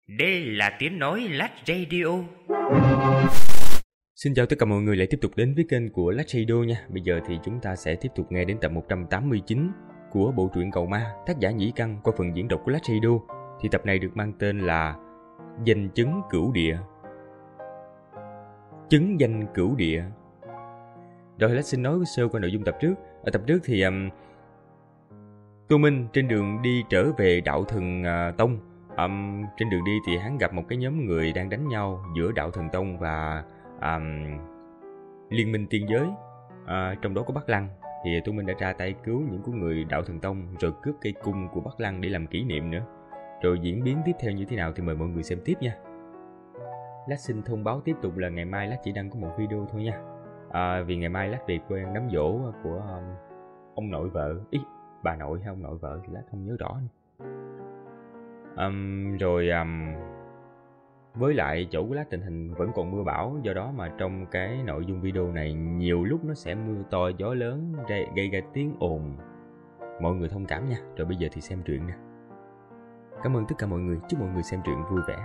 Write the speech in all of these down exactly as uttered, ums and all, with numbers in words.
Đây là tiếng nói Lách Radio. Xin chào tất cả mọi người lại tiếp tục đến với kênh của Lách Radio nha. Bây giờ thì chúng ta sẽ tiếp tục nghe đến tập một trăm tám mươi chín của bộ truyện Cầu Ma, tác giả Nhĩ Căn qua phần diễn đọc của Lách Radio. Thì tập này được mang tên là Danh Chấn Cửu Địa. Chứng danh cửu địa. Rồi Lách xin nói sơ qua nội dung tập trước. Ở tập trước thì um, Tô Minh trên đường đi trở về Đạo Thần uh, Tông. Um, trên đường đi thì hắn gặp một cái nhóm người đang đánh nhau giữa Đạo Thần Tông và um, Liên Minh Tiên Giới. Uh, trong đó có Bắc Lăng. Thì Tô Minh đã ra tay cứu những của người Đạo Thần Tông rồi cướp cây cung của Bắc Lăng để làm kỷ niệm nữa. Rồi diễn biến tiếp theo như thế nào thì mời mọi người xem tiếp nha. Lách xin thông báo tiếp tục là ngày mai Lách chỉ đăng có một video thôi nha. À, vì ngày mai Lách về quê đám giỗ của um, ông nội vợ, ý bà nội hay ông nội vợ thì Lách không nhớ rõ. Um, rồi um, với lại chỗ của Lách tình hình vẫn còn mưa bão, do đó mà trong cái nội dung video này nhiều lúc nó sẽ mưa to gió lớn gây ra tiếng ồn. Mọi người thông cảm nha. Rồi bây giờ thì xem truyện nè. Cảm ơn tất cả mọi người, chúc mọi người xem truyện vui vẻ.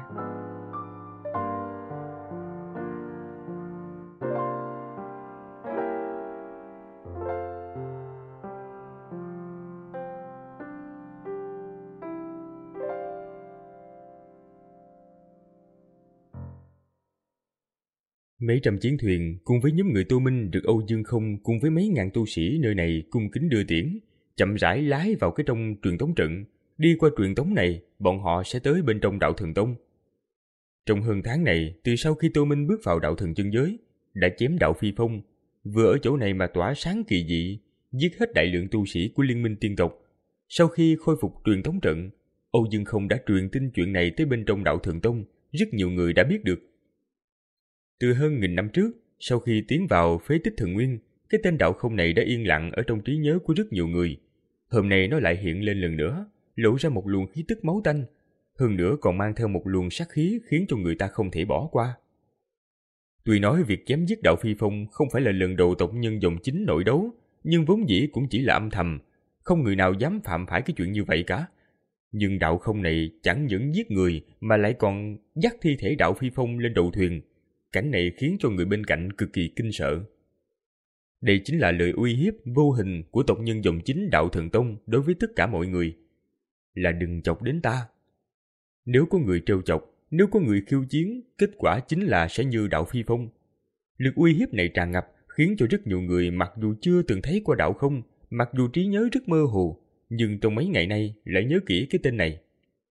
Mấy trăm chiến thuyền cùng với nhóm người Tô Minh được Âu Dương Không cùng với mấy ngàn tu sĩ nơi này cung kính đưa tiễn, chậm rãi lái vào cái trong truyền tống trận. Đi qua truyền tống này, bọn họ sẽ tới bên trong Đạo Thần Tông. Trong hơn tháng này, từ sau khi Tô Minh bước vào Đạo Thần chân giới, đã chém Đạo Phi Phong, vừa ở chỗ này mà tỏa sáng kỳ dị, giết hết đại lượng tu sĩ của Liên Minh Tiên tộc. Sau khi khôi phục truyền tống trận, Âu Dương Không đã truyền tin chuyện này tới bên trong Đạo Thần Tông, rất nhiều người đã biết được. Từ hơn nghìn năm trước, sau khi tiến vào phế tích thần nguyên, cái tên đạo không này đã yên lặng ở trong trí nhớ của rất nhiều người. Hôm nay nó lại hiện lên lần nữa, lộ ra một luồng khí tức máu tanh, hơn nữa còn mang theo một luồng sát khí khiến cho người ta không thể bỏ qua. Tuy nói việc chém giết Đạo Phi Phong không phải là lần đầu tộc nhân dòng chính nội đấu, nhưng vốn dĩ cũng chỉ là âm thầm, không người nào dám phạm phải cái chuyện như vậy cả. Nhưng đạo không này chẳng những giết người mà lại còn dắt thi thể Đạo Phi Phong lên đầu thuyền. Cảnh này khiến cho người bên cạnh cực kỳ kinh sợ. Đây chính là lời uy hiếp vô hình của tộc nhân dòng chính Đạo Thần Tông đối với tất cả mọi người. Là đừng chọc đến ta. Nếu có người trêu chọc, nếu có người khiêu chiến, kết quả chính là sẽ như Đạo Phi Phong. Lực uy hiếp này tràn ngập khiến cho rất nhiều người mặc dù chưa từng thấy qua đạo không, mặc dù trí nhớ rất mơ hồ, nhưng trong mấy ngày nay lại nhớ kỹ cái tên này.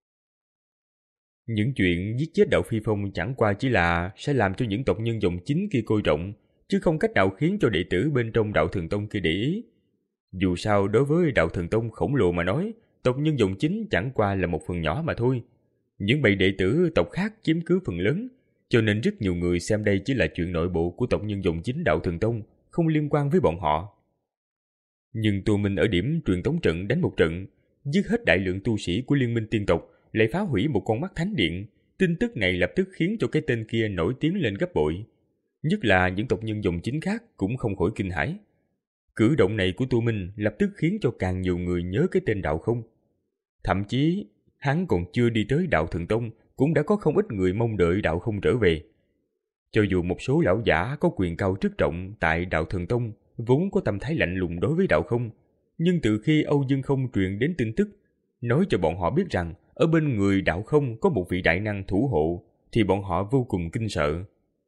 Những chuyện giết chết Đạo Phi Phong chẳng qua chỉ là sẽ làm cho những tộc nhân dòng chính kia coi trọng, chứ không cách nào khiến cho đệ tử bên trong Đạo Thần Tông kia để ý. Dù sao đối với Đạo Thần Tông khổng lồ mà nói, tộc nhân dòng chính chẳng qua là một phần nhỏ mà thôi. Những bầy đệ tử tộc khác chiếm cứ phần lớn, cho nên rất nhiều người xem đây chỉ là chuyện nội bộ của tộc nhân dòng chính Đạo Thần Tông, không liên quan với bọn họ. Nhưng Tô Minh ở điểm truyền tống trận đánh một trận, giết hết đại lượng tu sĩ của Liên Minh Tiên tộc, lại phá hủy một con mắt thánh điện. Tin tức này lập tức khiến cho cái tên kia nổi tiếng lên gấp bội. Nhất là những tộc nhân dòng chính khác cũng không khỏi kinh hãi. Cử động này của Tô Minh lập tức khiến cho càng nhiều người nhớ cái tên đạo không. Thậm chí hắn còn chưa đi tới Đạo Thần Tông, cũng đã có không ít người mong đợi đạo không trở về. Cho dù một số lão giả có quyền cao chức trọng tại Đạo Thần Tông vốn có tâm thái lạnh lùng đối với đạo không, nhưng từ khi Âu Dương Không truyền đến tin tức nói cho bọn họ biết rằng ở bên người đạo không có một vị đại năng thủ hộ, thì bọn họ vô cùng kinh sợ.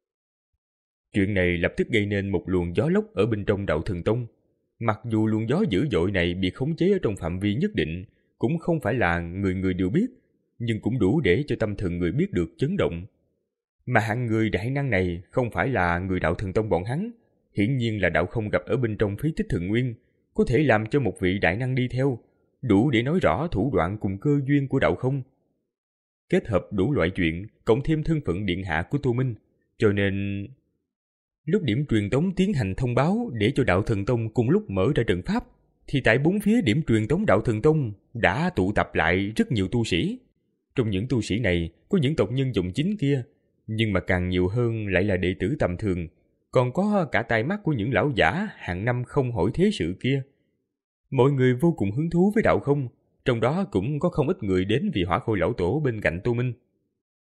Chuyện này lập tức gây nên một luồng gió lốc ở bên trong Đạo Thần Tông. Mặc dù luồng gió dữ dội này bị khống chế ở trong phạm vi nhất định, cũng không phải là người người đều biết, nhưng cũng đủ để cho tâm thần người biết được chấn động. Mà hạng người đại năng này không phải là người Đạo Thần Tông bọn hắn, hiển nhiên là đạo không gặp ở bên trong phế tích thần nguyên, có thể làm cho một vị đại năng đi theo, đủ để nói rõ thủ đoạn cùng cơ duyên của đạo không. Kết hợp đủ loại chuyện, cộng thêm thân phận điện hạ của Tô Minh, cho nên lúc điểm truyền tống tiến hành thông báo để cho Đạo Thần Tông cùng lúc mở ra trận pháp, thì tại bốn phía điểm truyền tống Đạo Thần Tông đã tụ tập lại rất nhiều tu sĩ. Trong những tu sĩ này có những tộc nhân dòng chính kia, nhưng mà càng nhiều hơn lại là đệ tử tầm thường, còn có cả tai mắt của những lão giả hàng năm không hỏi thế sự kia. Mọi người vô cùng hứng thú với đạo không, trong đó cũng có không ít người đến vì Hỏa Khôi lão tổ bên cạnh Tô Minh.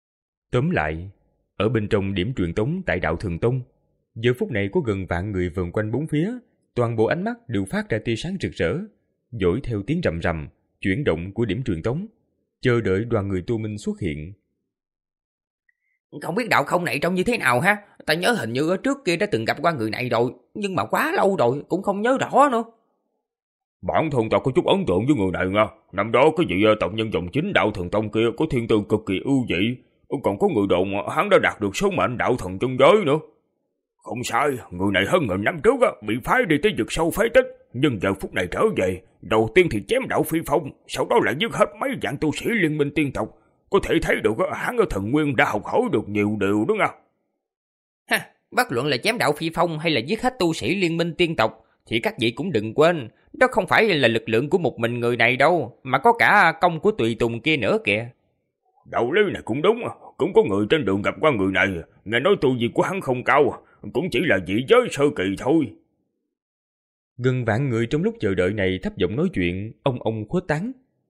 Tóm lại, ở bên trong điểm truyền tống tại đạo Thần Tông, giờ phút này có gần vạn người vờn quanh bốn phía, toàn bộ ánh mắt đều phát ra tia sáng rực rỡ, dõi theo tiếng rầm rầm, chuyển động của điểm truyền tống, chờ đợi đoàn người Tu Minh xuất hiện. Không biết đạo không này trông như thế nào ha? Ta nhớ hình như ở trước kia đã từng gặp qua người này rồi, nhưng mà quá lâu rồi, cũng không nhớ rõ nữa. Bản thân ta có chút ấn tượng với người này nha. Năm đó cái vị tộc nhân dòng chính đạo Thần Tông kia có thiên tư cực kỳ ưu dị, còn có người đồn hắn đã đạt được số mệnh đạo thần chân giới nữa. Không sai, người này hơn nghìn năm trước bị phái đi tới vực sâu phế tích, nhưng giờ phút này trở về, đầu tiên thì chém đạo Phi Phong, sau đó lại giết hết mấy vạn tu sĩ liên minh tiên tộc. Có thể thấy được hắn ở thần nguyên đã học hỏi được nhiều điều đó nha. Ha, bất luận là chém đạo Phi Phong hay là giết hết tu sĩ liên minh tiên tộc, thì các vị cũng đừng quên, đó không phải là lực lượng của một mình người này đâu, mà có cả công của tùy tùng kia nữa kìa. Đạo lý này cũng đúng, cũng có người trên đường gặp qua người này, nghe nói tu vi của hắn không cao, cũng chỉ là vị giới sơ kỳ thôi. Gần vạn người trong lúc chờ đợi này thấp giọng nói chuyện, ông ông khuếch tán.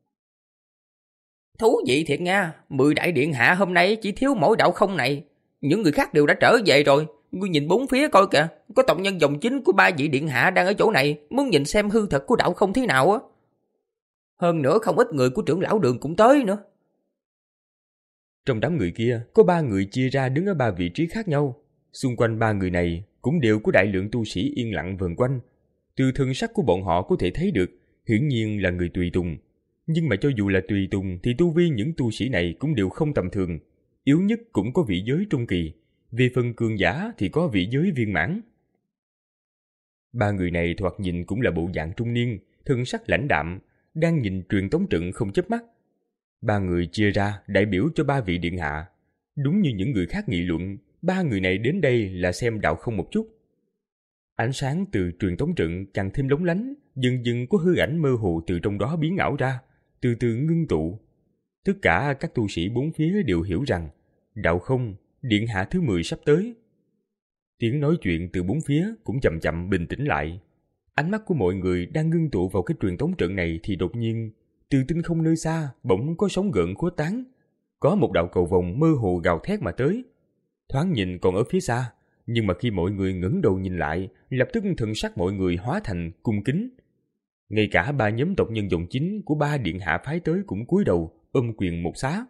Thú vị thiệt nha, mười đại điện hạ hôm nay chỉ thiếu mỗi đạo không này, những người khác đều đã trở về rồi. Ngươi nhìn bốn phía coi kìa, có tộc nhân dòng chính của ba vị điện hạ đang ở chỗ này, muốn nhìn xem hư thật của đạo không thế nào á. Hơn nữa không ít người của trưởng lão Đường cũng tới nữa. Trong đám người kia, có ba người chia ra đứng ở ba vị trí khác nhau. Xung quanh ba người này cũng đều có đại lượng tu sĩ yên lặng vần quanh. Từ thân sắc của bọn họ có thể thấy được, hiển nhiên là người tùy tùng. Nhưng mà cho dù là tùy tùng thì tu vi những tu sĩ này cũng đều không tầm thường. Yếu nhất cũng có vị giới trung kỳ. Về phần cường giả thì có vị giới viên mãn. Ba người này thoạt nhìn cũng là bộ dạng trung niên, thân sắc lãnh đạm, đang nhìn truyền tống trận không chớp mắt. Ba người chia ra đại biểu cho ba vị điện hạ. Đúng như những người khác nghị luận, ba người này đến đây là xem đạo không một chút. Ánh sáng từ truyền tống trận càng thêm lóng lánh, dần dần có hư ảnh mơ hồ từ trong đó biến ảo ra, từ từ ngưng tụ. Tất cả các tu sĩ bốn phía đều hiểu rằng đạo không, điện hạ thứ mười sắp tới. Tiếng nói chuyện từ bốn phía cũng chậm chậm bình tĩnh lại. Ánh mắt của mọi người đang ngưng tụ vào cái truyền tống trận này thì đột nhiên, từ tinh không nơi xa bỗng có sóng gợn khuếch tán. Có một đạo cầu vồng mơ hồ gào thét mà tới. Thoáng nhìn còn ở phía xa, nhưng mà khi mọi người ngẩng đầu nhìn lại, lập tức thần sắc mọi người hóa thành cung kính. Ngay cả ba nhóm tộc nhân dòng chính của ba điện hạ phái tới cũng cúi đầu ôm quyền một xá.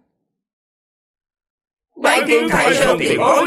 Bái kiến Thái Sơn tiền bối.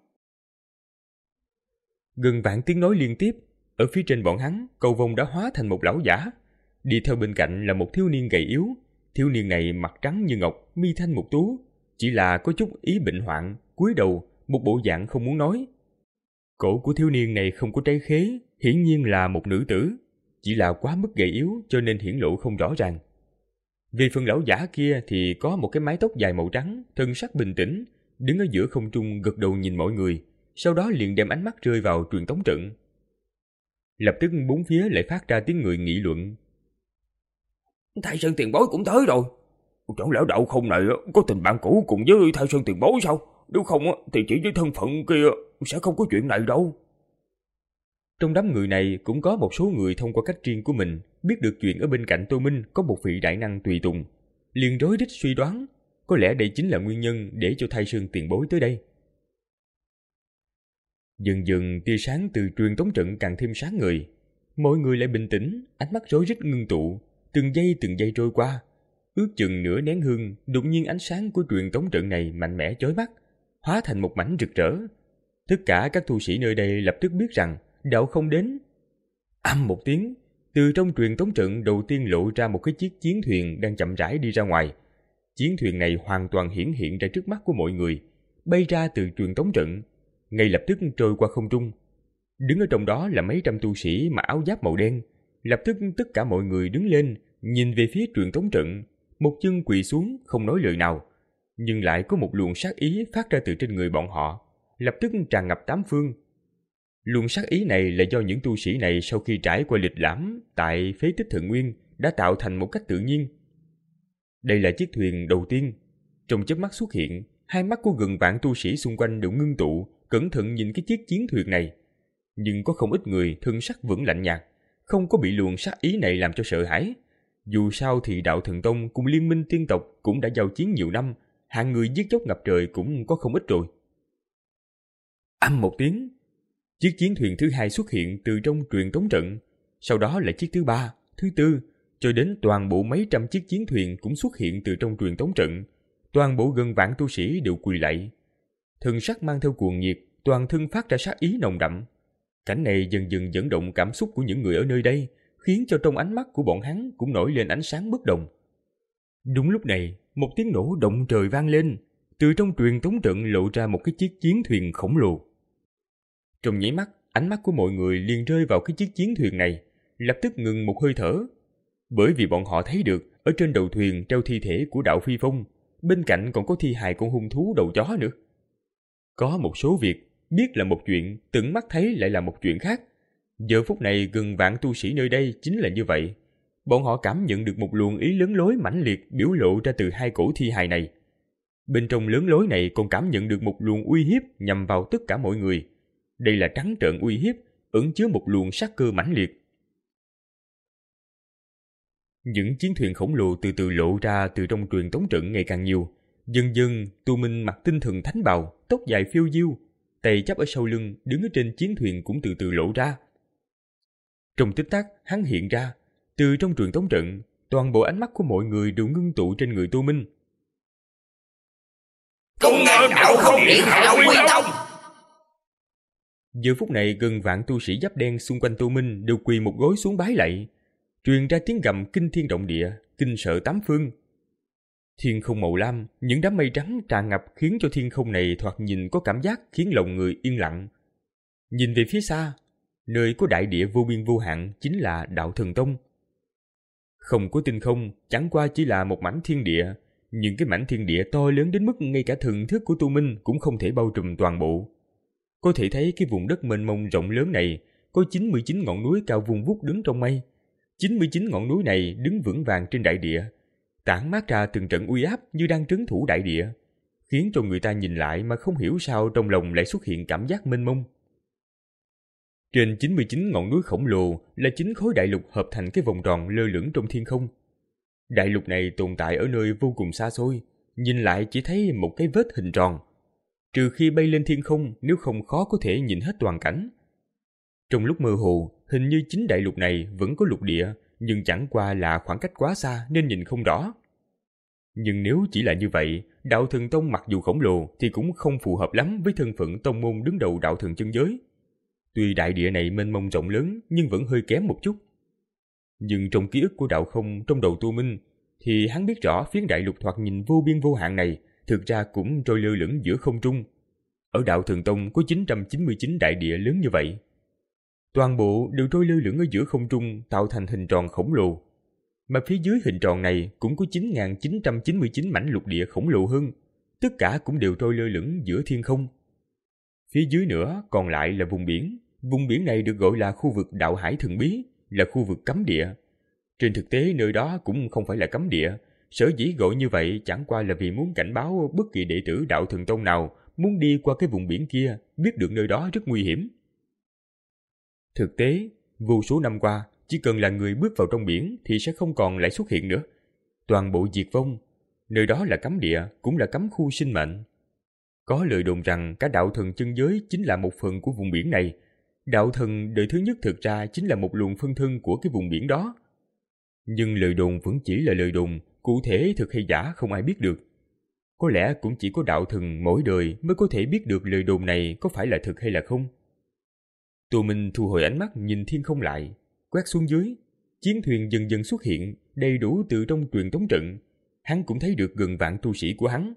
Gần vạn tiếng nói liên tiếp. Ở phía trên bọn hắn, cầu vồng đã hóa thành một lão giả. Đi theo bên cạnh là một thiếu niên gầy yếu. Thiếu niên này mặt trắng như ngọc, mi thanh mục tú, chỉ là có chút ý bệnh hoạn, cúi đầu, một bộ dạng không muốn nói. Cổ của thiếu niên này không có trái khế, hiển nhiên là một nữ tử, chỉ là quá mức gầy yếu cho nên hiển lộ không rõ ràng. Về phần lão giả kia thì có một cái mái tóc dài màu trắng, thân sắc bình tĩnh, đứng ở giữa không trung gật đầu nhìn mọi người, sau đó liền đem ánh mắt rơi vào truyền tống trận. Lập tức bốn phía lại phát ra tiếng người nghị luận. Thái Sơn tiền bối cũng tới rồi. Chẳng lẽ đạo không này có tình bạn cũ cùng với Thái Sơn tiền bối sao? Nếu không thì chỉ với thân phận kia sẽ không có chuyện này đâu. Trong đám người này cũng có một số người thông qua cách riêng của mình biết được chuyện ở bên cạnh Tô Minh có một vị đại năng tùy tùng, liền rối rít suy đoán, có lẽ đây chính là nguyên nhân để cho Thái Sơn tiền bối tới đây. Dần dần tia sáng từ truyền tống trận càng thêm sáng ngời, mọi người lại bình tĩnh, ánh mắt rối rít ngưng tụ, từng giây từng giây trôi qua. Ước chừng nửa nén hương, đột nhiên ánh sáng của truyền tống trận này mạnh mẽ chói mắt, hóa thành một mảnh rực rỡ. Tất cả các tu sĩ nơi đây lập tức biết rằng đạo không đến. Ầm một tiếng, từ trong truyền tống trận đầu tiên lộ ra một cái chiếc chiến thuyền đang chậm rãi đi ra ngoài. Chiến thuyền này hoàn toàn hiển hiện ra trước mắt của mọi người, bay ra từ truyền tống trận, ngay lập tức trôi qua không trung. Đứng ở trong đó là mấy trăm tu sĩ mặc áo giáp màu đen. Lập tức tất cả mọi người đứng lên, nhìn về phía truyền tống trận, một chân quỳ xuống không nói lời nào, nhưng lại có một luồng sát ý phát ra từ trên người bọn họ, lập tức tràn ngập tám phương. Luồng sát ý này là do những tu sĩ này sau khi trải qua lịch lãm tại phế tích Thượng Nguyên đã tạo thành một cách tự nhiên. Đây là chiếc thuyền đầu tiên. Trong chớp mắt xuất hiện, hai mắt của gần vạn tu sĩ xung quanh đều ngưng tụ, cẩn thận nhìn cái chiếc chiến thuyền này. Nhưng có không ít người thân sắc vẫn lạnh nhạt, không có bị luồng sát ý này làm cho sợ hãi. Dù sao thì đạo Thần Tông cùng liên minh tiên tộc cũng đã giao chiến nhiều năm, hạng người giết chóc ngập trời cũng có không ít rồi. Âm một tiếng, chiếc chiến thuyền thứ hai xuất hiện từ trong truyền tống trận, sau đó là chiếc thứ ba, thứ tư, cho đến toàn bộ mấy trăm chiếc chiến thuyền cũng xuất hiện từ trong truyền tống trận. Toàn bộ gần vạn tu sĩ đều quỳ lạy. Thần sắc mang theo cuồng nhiệt, toàn thân phát ra sát ý nồng đậm. Cảnh này dần dần dẫn động cảm xúc của những người ở nơi đây, khiến cho trong ánh mắt của bọn hắn cũng nổi lên ánh sáng bất đồng. Đúng lúc này, một tiếng nổ động trời vang lên, từ trong truyền tống trận lộ ra một cái chiếc chiến thuyền khổng lồ. Trong nháy mắt, ánh mắt của mọi người liền rơi vào cái chiếc chiến thuyền này, lập tức ngừng một hơi thở. Bởi vì bọn họ thấy được, ở trên đầu thuyền treo thi thể của Đạo Phi Phong, bên cạnh còn có thi hài con hung thú đầu chó nữa. Có một số việc, biết là một chuyện, tận mắt thấy lại là một chuyện khác. Giờ phút này gần vạn tu sĩ nơi đây chính là như vậy. Bọn họ cảm nhận được một luồng ý lớn lối mãnh liệt biểu lộ ra từ hai cổ thi hài này. Bên trong lớn lối này còn cảm nhận được một luồng uy hiếp nhằm vào tất cả mọi người. Đây là trắng trợn uy hiếp, ẩn chứa một luồng sát cơ mãnh liệt. Những chiến thuyền khổng lồ từ từ lộ ra từ trong truyền tống trận ngày càng nhiều. Dần dần, Tu Minh mặc tinh thần thánh bào, tóc dài phiêu diêu, tay chắp ở sau lưng, đứng ở trên chiến thuyền cũng từ từ lộ ra. Trong tích tắc, hắn hiện ra, từ trong truyền tống trận, toàn bộ ánh mắt của mọi người đều ngưng tụ trên người Tu Minh. Cung nghênh Đạo Không Điện Hạ quy tông. Giờ phút này gần vạn tu sĩ giáp đen xung quanh Tu Minh đều quỳ một gối xuống bái lạy, truyền ra tiếng gầm kinh thiên động địa, kinh sợ tám phương. Thiên không màu lam, những đám mây trắng tràn ngập khiến cho thiên không này thoạt nhìn có cảm giác khiến lòng người yên lặng. Nhìn về phía xa, nơi có đại địa vô biên vô hạn chính là Đạo Thần Tông. Không có tinh không, chẳng qua chỉ là một mảnh thiên địa, nhưng cái mảnh thiên địa to lớn đến mức ngay cả thần thức của Tu Minh cũng không thể bao trùm toàn bộ. Có thể thấy cái vùng đất mênh mông rộng lớn này có chín mươi chín ngọn núi cao vun vút đứng trong mây. chín mươi chín ngọn núi này đứng vững vàng trên đại địa, tản mát ra từng trận uy áp như đang trấn thủ đại địa, khiến cho người ta nhìn lại mà không hiểu sao trong lòng lại xuất hiện cảm giác mênh mông. Trên chín mươi chín ngọn núi khổng lồ là chín khối đại lục hợp thành cái vòng tròn lơ lửng trong thiên không. Đại lục này tồn tại ở nơi vô cùng xa xôi, nhìn lại chỉ thấy một cái vết hình tròn. Trừ khi bay lên thiên không, nếu không khó có thể nhìn hết toàn cảnh. Trong lúc mơ hồ, hình như chính đại lục này vẫn có lục địa, nhưng chẳng qua là khoảng cách quá xa nên nhìn không rõ. Nhưng nếu chỉ là như vậy, Đạo Thần Tông mặc dù khổng lồ thì cũng không phù hợp lắm với thân phận tông môn đứng đầu đạo thần chân giới. Tuy đại địa này mênh mông rộng lớn nhưng vẫn hơi kém một chút. Nhưng trong ký ức của Đạo Không trong đầu Tu Minh thì hắn biết rõ phiến đại lục thoạt nhìn vô biên vô hạn này thực ra cũng trôi lơ lửng giữa không trung. Ở Đạo Thần Tông có chín trăm chín mươi chín đại địa lớn như vậy. Toàn bộ đều trôi lơ lửng ở giữa không trung tạo thành hình tròn khổng lồ. Mà phía dưới hình tròn này cũng có chín nghìn chín trăm chín mươi chín mảnh lục địa khổng lồ hơn. Tất cả cũng đều trôi lơ lửng giữa thiên không. Phía dưới nữa còn lại là vùng biển. Vùng biển này được gọi là khu vực Đạo Hải Thần Bí, là khu vực cấm địa. Trên thực tế nơi đó cũng không phải là cấm địa. Sở dĩ gọi như vậy chẳng qua là vì muốn cảnh báo bất kỳ đệ tử Đạo Thần Tông nào muốn đi qua cái vùng biển kia, biết được nơi đó rất nguy hiểm. Thực tế, vô số năm qua, chỉ cần là người bước vào trong biển thì sẽ không còn lại xuất hiện nữa. Toàn bộ diệt vong, nơi đó là cấm địa, cũng là cấm khu sinh mệnh. Có lời đồn rằng cả đạo thần chân giới chính là một phần của vùng biển này. Đạo thần đời thứ nhất thực ra chính là một luồng phân thân của cái vùng biển đó. Nhưng lời đồn vẫn chỉ là lời đồn, cụ thể thực hay giả không ai biết được. Có lẽ cũng chỉ có đạo thần mỗi đời mới có thể biết được lời đồn này có phải là thực hay là không. Tô Minh thu hồi ánh mắt nhìn thiên không lại, quét xuống dưới. Chiến thuyền dần dần xuất hiện, đầy đủ từ trong truyền tống trận. Hắn cũng thấy được gần vạn tu sĩ của hắn.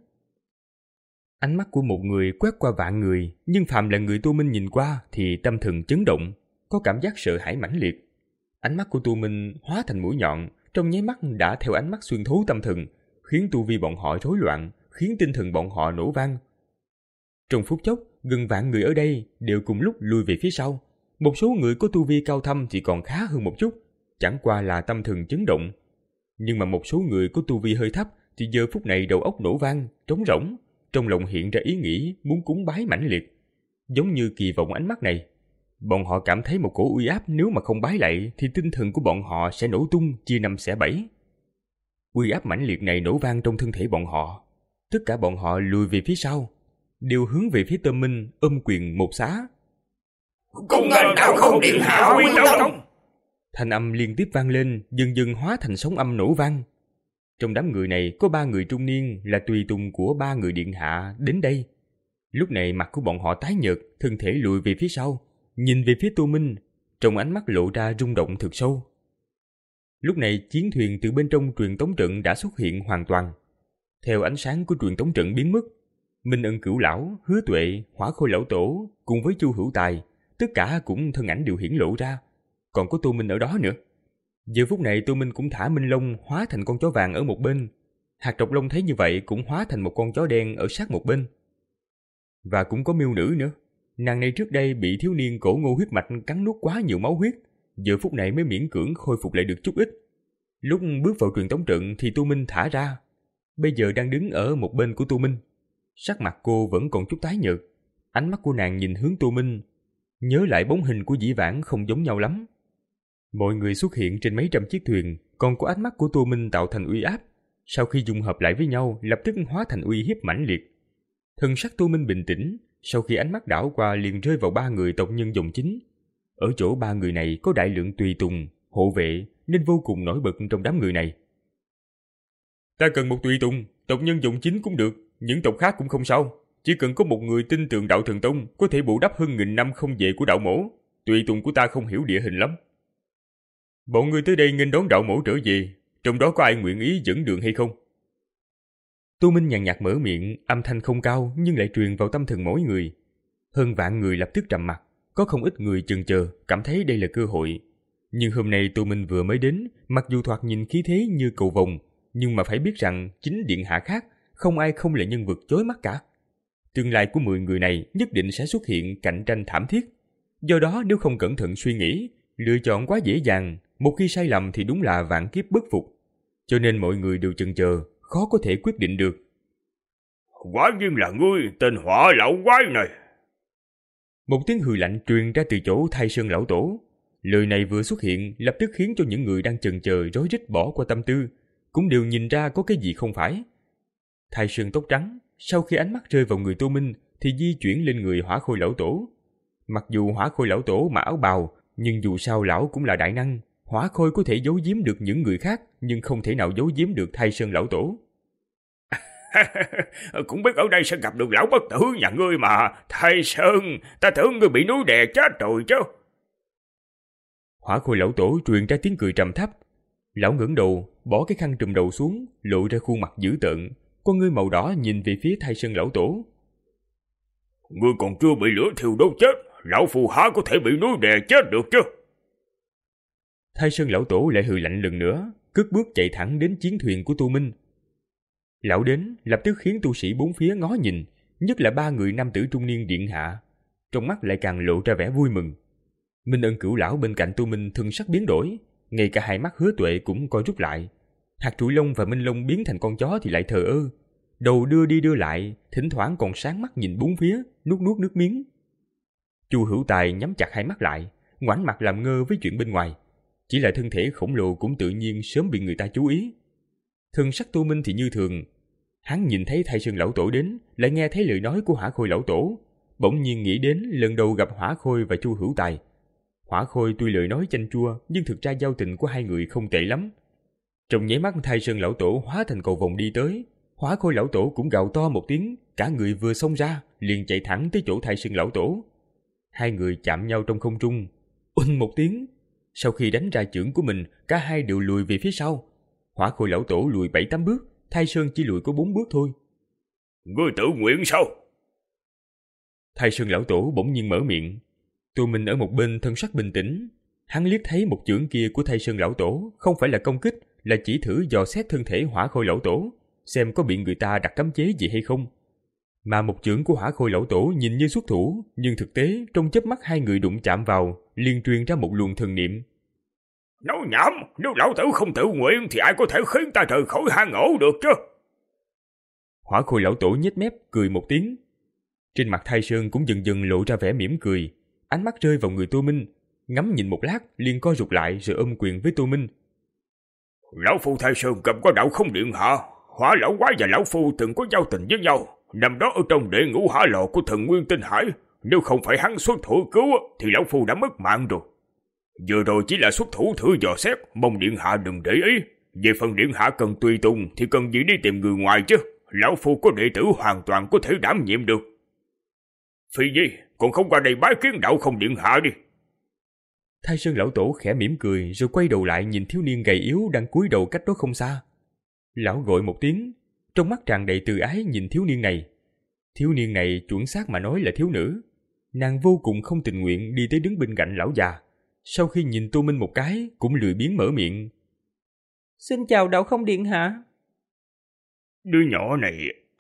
Ánh mắt của một người quét qua vạn người, nhưng phàm là người Tô Minh nhìn qua thì tâm thần chấn động, có cảm giác sợ hãi mãnh liệt. Ánh mắt của Tô Minh hóa thành mũi nhọn, trong nháy mắt đã theo ánh mắt xuyên thấu tâm thần, khiến tu vi bọn họ rối loạn, khiến tinh thần bọn họ nổ vang. Trong phút chốc, gần vạn người ở đây đều cùng lúc lùi về phía sau. Một số người có tu vi cao thâm thì còn khá hơn một chút, chẳng qua là tâm thần chấn động. Nhưng mà một số người có tu vi hơi thấp thì giờ phút này đầu óc nổ vang, trống rỗng, trong lòng hiện ra ý nghĩ muốn cúng bái mãnh liệt. Giống như kỳ vọng ánh mắt này, bọn họ cảm thấy một cổ uy áp nếu mà không bái lạy thì tinh thần của bọn họ sẽ nổ tung, chia năm xẻ bảy. Uy áp mãnh liệt này nổ vang trong thân thể bọn họ. Tất cả bọn họ lùi về phía sau, đều hướng về phía Tô Minh ôm quyền một xá. Cung nghênh đạo không điện hạ quy tông. Thanh âm liên tiếp vang lên, dần dần hóa thành sóng âm nổ vang. Trong đám người này có ba người trung niên là tùy tùng của ba người điện hạ đến đây. Lúc này mặt của bọn họ tái nhợt, thân thể lùi về phía sau, nhìn về phía Tô Minh, trong ánh mắt lộ ra rung động thực sâu. Lúc này chiến thuyền từ bên trong truyền tống trận đã xuất hiện hoàn toàn. Theo ánh sáng của truyền tống trận biến mất, Minh Ân Cửu Lão, Hứa Tuệ, Hỏa Khôi Lão Tổ cùng với Chu Hữu Tài, tất cả cũng thân ảnh đều hiển lộ ra. Còn có Tô Minh ở đó nữa. Giờ phút này Tô Minh cũng thả Minh Long hóa thành con chó vàng ở một bên. Hạt Trọc Long thấy như vậy cũng hóa thành một con chó đen ở sát một bên. Và cũng có Miêu Nữ nữa. Nàng này trước đây bị thiếu niên cổ Ngô huyết mạch cắn nuốt quá nhiều máu huyết, giờ phút này mới miễn cưỡng khôi phục lại được chút ít. Lúc bước vào truyền tống trận thì Tô Minh thả ra. Bây giờ đang đứng ở một bên của Tô Minh. Sắc mặt cô vẫn còn chút tái nhợt. Ánh mắt của nàng nhìn hướng Tô Minh, nhớ lại bóng hình của dĩ vãng không giống nhau lắm. Mọi người xuất hiện trên mấy trăm chiếc thuyền, còn có ánh mắt của Tô Minh tạo thành uy áp. Sau khi dung hợp lại với nhau, lập tức hóa thành uy hiếp mãnh liệt. Thần sắc Tô Minh bình tĩnh, sau khi ánh mắt đảo qua liền rơi vào ba người tộc nhân dòng chính. Ở chỗ ba người này có đại lượng tùy tùng, hộ vệ, nên vô cùng nổi bật trong đám người này. Ta cần một tùy tùng, tộc nhân dòng chính cũng được, những tộc khác cũng không sao. Chỉ cần có một người tin tưởng đạo thần tông, có thể bù đắp hơn nghìn năm không về của đạo mổ. Tùy tùng của ta không hiểu địa hình lắm. Bọn người tới đây nghênh đón đạo mổ trở về, trong đó có ai nguyện ý dẫn đường hay không? Tô Minh nhàn nhạt mở miệng, âm thanh không cao nhưng lại truyền vào tâm thần mỗi người. Hơn vạn người lập tức trầm mặc, có không ít người chần chờ, cảm thấy đây là cơ hội. Nhưng hôm nay Tô Minh vừa mới đến, mặc dù thoạt nhìn khí thế như cầu vồng, nhưng mà phải biết rằng chính điện hạ khác, không ai không là nhân vật chói mắt cả. Tương lai của mười người này nhất định sẽ xuất hiện cạnh tranh thảm thiết. Do đó nếu không cẩn thận suy nghĩ, lựa chọn quá dễ dàng, một khi sai lầm thì đúng là vạn kiếp bất phục. Cho nên mọi người đều chần chờ, khó có thể quyết định được. Quả nhiên là ngươi, tên hỏa lão quái này. Một tiếng hừ lạnh truyền ra từ chỗ Thái Sơn lão tổ. Lời này vừa xuất hiện lập tức khiến cho những người đang chần chờ rối rít bỏ qua tâm tư, cũng đều nhìn ra có cái gì không phải. Thái Sơn tóc trắng, sau khi ánh mắt rơi vào người Tô Minh thì di chuyển lên người Hỏa Khôi lão tổ. Mặc dù Hỏa Khôi lão tổ mặc áo bào, nhưng dù sao lão cũng là đại năng. Hỏa Khôi có thể giấu giếm được những người khác, nhưng không thể nào giấu giếm được Thái Sơn lão tổ. Cũng biết ở đây sẽ gặp được lão bất tử nhà ngươi mà. Thái Sơn, ta tưởng ngươi bị núi đè chết rồi chứ. Hỏa Khôi lão tổ truyền ra tiếng cười trầm thấp. Lão ngẩng đầu, bỏ cái khăn trùm đầu xuống, lộ ra khuôn mặt dữ tợn, con ngươi màu đỏ nhìn về phía Thái Sơn lão tổ. Ngươi còn chưa bị lửa thiêu đốt chết, lão phù há có thể bị núi đè chết được chứ? Thái Sơn lão tổ lại hừ lạnh lần nữa, cất bước chạy thẳng đến chiến thuyền của Tô Minh. Lão đến lập tức khiến tu sĩ bốn phía ngó nhìn, nhất là ba người nam tử trung niên điện hạ, trong mắt lại càng lộ ra vẻ vui mừng. Minh Ân Cửu Lão bên cạnh Tô Minh thân sắc biến đổi, ngay cả hai mắt Hứa Tuệ cũng co rút lại. Hạt Trụi Long và Minh Long biến thành con chó thì lại thờ ơ, đầu đưa đi đưa lại, thỉnh thoảng còn sáng mắt nhìn bốn phía, nuốt nuốt nước miếng. Chu Hữu Tài nhắm chặt hai mắt lại, ngoảnh mặt làm ngơ với chuyện bên ngoài. Chỉ là thân thể khổng lồ cũng tự nhiên sớm bị người ta chú ý. Thân sắc Tô Minh thì như thường. Hắn nhìn thấy Thái Sơn lão tổ đến, lại nghe thấy lời nói của Hỏa Khôi lão tổ, bỗng nhiên nghĩ đến lần đầu gặp Hỏa Khôi và Chu Hữu Tài. Hỏa Khôi tuy lời nói chanh chua, nhưng thực ra giao tình của hai người không tệ lắm. Trong nháy mắt Thái Sơn lão tổ hóa thành cầu vồng đi tới, Hỏa Khôi lão tổ cũng gào to một tiếng, cả người vừa xông ra, liền chạy thẳng tới chỗ Thái Sơn lão tổ. Hai người chạm nhau trong không trung, oanh một tiếng. Sau khi đánh ra chưởng của mình, cả hai đều lùi về phía sau. Hỏa Khôi lão tổ lùi bảy tám bước, Thái Sơn chỉ lùi có bốn bước thôi. Ngươi tự nguyện sao? Thái Sơn lão tổ bỗng nhiên mở miệng. Tô Minh ở một bên thân sắc bình tĩnh. Hắn liếc thấy một chưởng kia của Thái Sơn lão tổ không phải là công kích, là chỉ thử dò xét thân thể Hỏa Khôi lão tổ, xem có bị người ta đặt cấm chế gì hay không. Mà một chưởng của Hỏa Khôi lão tổ nhìn như xuất thủ, nhưng thực tế trong chớp mắt hai người đụng chạm vào, liền truyền ra một luồng thần niệm. Nói nhảm, nếu lão tử không tự nguyện thì ai có thể khiến ta rời khỏi hang ổ được chứ? Hỏa Khôi lão tổ nhếch mép cười một tiếng. Trên mặt Thái Sơn cũng dần dần lộ ra vẻ mỉm cười, ánh mắt rơi vào người Tô Minh, ngắm nhìn một lát liền co rụt lại rồi ôm quyền với Tô Minh. Lão phu Thái Sơn cầm có đạo không điện hạ, Hỏa lão quái và lão phu từng có giao tình với nhau. Năm đó ở trong đệ ngũ hỏa lò của thần Nguyên Tinh Hải, nếu không phải hắn xuất thủ cứu thì lão phu đã mất mạng rồi. Vừa rồi chỉ là xuất thủ thử dò xét, mong điện hạ đừng để ý. Về phần điện hạ cần tùy tùng thì cần gì đi tìm người ngoài chứ. Lão phu có đệ tử hoàn toàn có thể đảm nhiệm được. Phi Nhi, còn không qua đây bái kiến đạo không điện hạ đi. Thái Sơn lão tổ khẽ mỉm cười rồi quay đầu lại nhìn thiếu niên gầy yếu đang cúi đầu cách đó không xa. Lão gọi một tiếng, trong mắt tràn đầy từ ái nhìn thiếu niên này. Thiếu niên này chuẩn xác mà nói là thiếu nữ. Nàng vô cùng không tình nguyện đi tới đứng bên cạnh lão già. Sau khi nhìn Tô Minh một cái, cũng lười biếng mở miệng. Xin chào đạo không điện hạ. Đứa nhỏ này...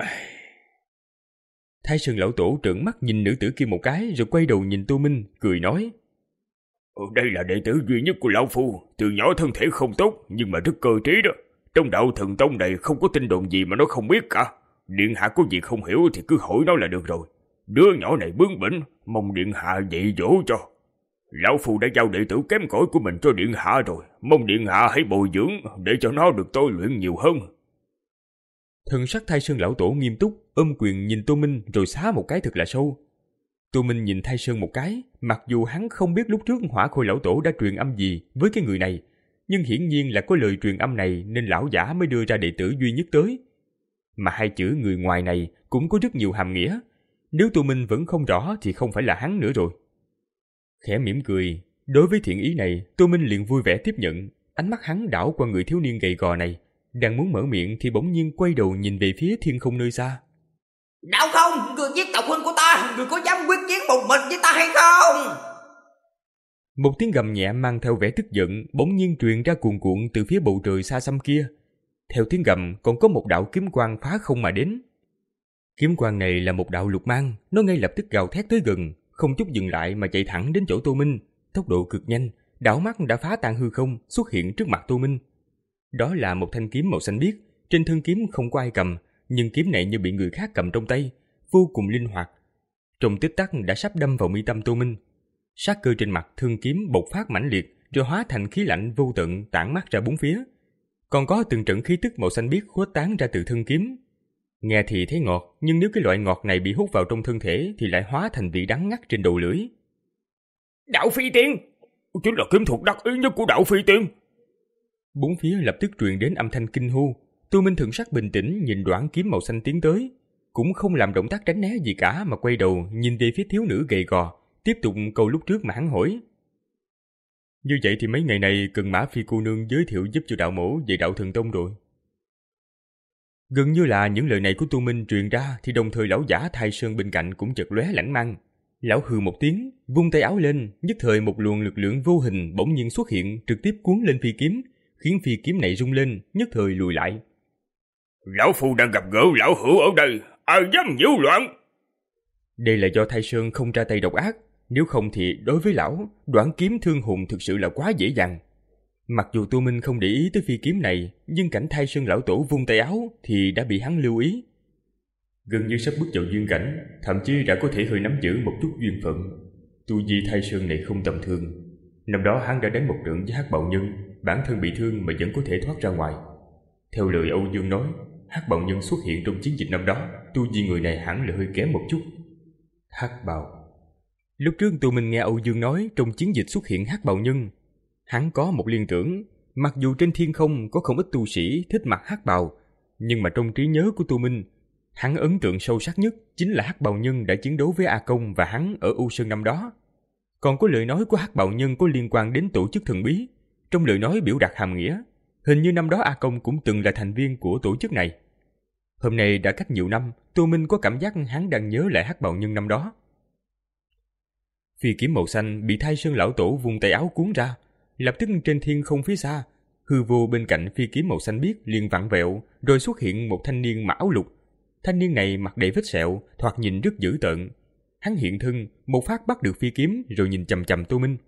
Thái Sơn lão tổ trợn mắt nhìn nữ tử kia một cái rồi quay đầu nhìn Tô Minh, cười nói. Đây là đệ tử duy nhất của lão phu, từ nhỏ thân thể không tốt nhưng mà rất cơ trí đó. Trong đạo thần tông này không có tin đồn gì mà nó không biết cả. Điện hạ có gì không hiểu thì cứ hỏi nó là được rồi. Đứa nhỏ này bướng bỉnh, mong điện hạ dạy dỗ cho. Lão phu đã giao đệ tử kém cỏi của mình cho điện hạ rồi, mong điện hạ hãy bồi dưỡng để cho nó được tôi luyện nhiều hơn. Thần sắc Thái Sơn lão tổ nghiêm túc, ôm quyền nhìn Tô Minh rồi xá một cái thật là sâu. Tô Minh nhìn Thái Sơn một cái, mặc dù hắn không biết lúc trước Hỏa Khôi lão tổ đã truyền âm gì với cái người này, nhưng hiển nhiên là có lời truyền âm này nên lão giả mới đưa ra đệ tử duy nhất tới. Mà hai chữ người ngoài này cũng có rất nhiều hàm nghĩa, nếu Tô Minh vẫn không rõ thì không phải là hắn nữa rồi. Khẽ mỉm cười, đối với thiện ý này, Tô Minh liền vui vẻ tiếp nhận, ánh mắt hắn đảo qua người thiếu niên gầy gò này, đang muốn mở miệng thì bỗng nhiên quay đầu nhìn về phía thiên không nơi xa. Đạo không, người giết tộc huynh của ta, người có dám quyết chiến một mình với ta hay không? Một tiếng gầm nhẹ mang theo vẻ tức giận bỗng nhiên truyền ra cuồn cuộn từ phía bầu trời xa xăm kia. Theo tiếng gầm còn có một đạo kiếm quang phá không mà đến. Kiếm quang này là một đạo lục mang, nó ngay lập tức gào thét tới gần, không chút dừng lại mà chạy thẳng đến chỗ Tô Minh, tốc độ cực nhanh, đảo mắt đã phá tan hư không, xuất hiện trước mặt Tô Minh. Đó là một thanh kiếm màu xanh biếc, trên thân kiếm không có ai cầm, nhưng kiếm này như bị người khác cầm trong tay, vô cùng linh hoạt. Trong tích tắc đã sắp đâm vào mi tâm Tô Minh. Sát cơ trên mặt thương kiếm bộc phát mãnh liệt, rồi hóa thành khí lạnh vô tận tản mát ra bốn phía. Còn có từng trận khí tức màu xanh biếc khuếch tán ra từ thân kiếm. Nghe thì thấy ngọt, nhưng nếu cái loại ngọt này bị hút vào trong thân thể thì lại hóa thành vị đắng ngắt trên đầu lưỡi. Đạo Phi Tiên! Chính là kiếm thuật đắc ý nhất của Đạo Phi Tiên! Bốn phía lập tức truyền đến âm thanh kinh hô. Tô Minh thần sắc bình tĩnh nhìn đoạn kiếm màu xanh tiến tới, cũng không làm động tác tránh né gì cả mà quay đầu nhìn về phía thiếu nữ gầy gò, tiếp tục câu lúc trước mà hắn hỏi. Như vậy thì mấy ngày này cần Mã Phi cô nương giới thiệu giúp cho đạo mẫu về đạo thần tông rồi. Gần như là những lời này của Tô Minh truyền ra thì đồng thời lão giả Thái Sơn bên cạnh cũng chợt lóe lãnh mang. Lão hừ một tiếng, vung tay áo lên, nhất thời một luồng lực lượng vô hình bỗng nhiên xuất hiện, trực tiếp cuốn lên phi kiếm, khiến phi kiếm này rung lên, nhất thời lùi lại. Lão phu đang gặp gỡ lão hữu ở đây, ai dám nhiễu loạn? Đây là do Thái Sơn không ra tay độc ác, nếu không thì đối với lão, đoạn kiếm thương hùng thực sự là quá dễ dàng. Mặc dù Tô Minh không để ý tới phi kiếm này, nhưng cảnh Thái Sơn lão tổ vung tay áo thì đã bị hắn lưu ý. Gần như sắp bước vào duyên cảnh, thậm chí đã có thể hơi nắm giữ một chút duyên phận. Tu vi Thái Sơn này không tầm thường. Năm đó hắn đã đánh một trận với Hắc Bào Nhân, bản thân bị thương mà vẫn có thể thoát ra ngoài. Theo lời Âu Dương nói, Hắc Bào Nhân xuất hiện trong chiến dịch năm đó, tu vi người này hẳn là hơi kém một chút. Hắc Bào. Lúc trước Tô Minh nghe Âu Dương nói trong chiến dịch xuất hiện Hắc Bào Nhân, hắn có một liên tưởng, mặc dù trên thiên không có không ít tu sĩ thích mặc hắc bào, nhưng mà trong trí nhớ của Tô Minh, hắn ấn tượng sâu sắc nhất chính là Hắc Bào Nhân đã chiến đấu với A Công và hắn ở U Sơn năm đó. Còn có lời nói của Hắc Bào Nhân có liên quan đến tổ chức thần bí, trong lời nói biểu đạt hàm nghĩa, hình như năm đó A Công cũng từng là thành viên của tổ chức này. Hôm nay đã cách nhiều năm, Tô Minh có cảm giác hắn đang nhớ lại Hắc Bào Nhân năm đó. Phi kiếm màu xanh bị Thái Sơn lão tổ vung tay áo cuốn ra, lập tức trên thiên không phía xa, hư vô bên cạnh phi kiếm màu xanh biếc liền vặn vẹo, rồi xuất hiện một thanh niên mặc áo lục. Thanh niên này mặt đầy vết sẹo, thoạt nhìn rất dữ tợn. Hắn hiện thân, một phát bắt được phi kiếm rồi nhìn chằm chằm Tô Minh.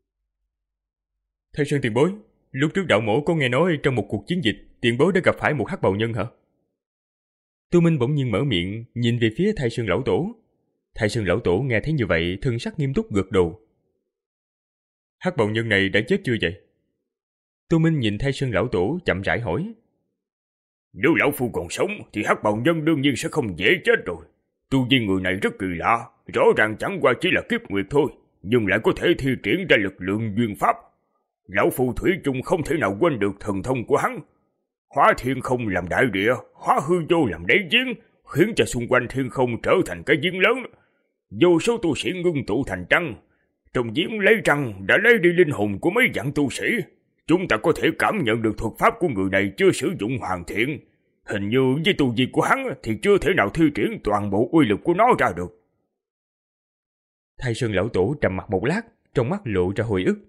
Thái Sơn tiền bối, lúc trước đạo mẫu có nghe nói trong một cuộc chiến dịch, tiền bối đã gặp phải một Hắc Bào Nhân hả? Tô Minh bỗng nhiên mở miệng, nhìn về phía Thái Sơn lão tổ. Thái Sơn lão tổ nghe thấy như vậy, thân sắc nghiêm túc gật đầu. Hắc Bào Nhân này đã chết chưa vậy? Tô Minh nhìn Thái Sơn lão tổ chậm rãi hỏi. Nếu lão phu còn sống thì Hắc Bào Nhân đương nhiên sẽ không dễ chết rồi. Tu vi người này rất kỳ lạ, rõ ràng chẳng qua chỉ là kiếp nguyệt thôi, nhưng lại có thể thi triển ra lực lượng duyên pháp. Lão phu thủy chung không thể nào quên được thần thông của hắn. Hóa thiên không làm đại địa, hóa hư vô làm đáy giếng, khiến cho xung quanh thiên không trở thành cái giếng lớn. Vô số tu sĩ ngưng tụ thành trăng. Trong giếng lấy trăng đã lấy đi linh hồn của mấy vạn tu sĩ. Chúng ta có thể cảm nhận được thuật pháp của người này chưa sử dụng hoàn thiện. Hình như với tu vi của hắn thì chưa thể nào thi triển toàn bộ uy lực của nó ra được. Thái Sơn lão tổ trầm mặt một lát, trong mắt lộ ra hồi ức.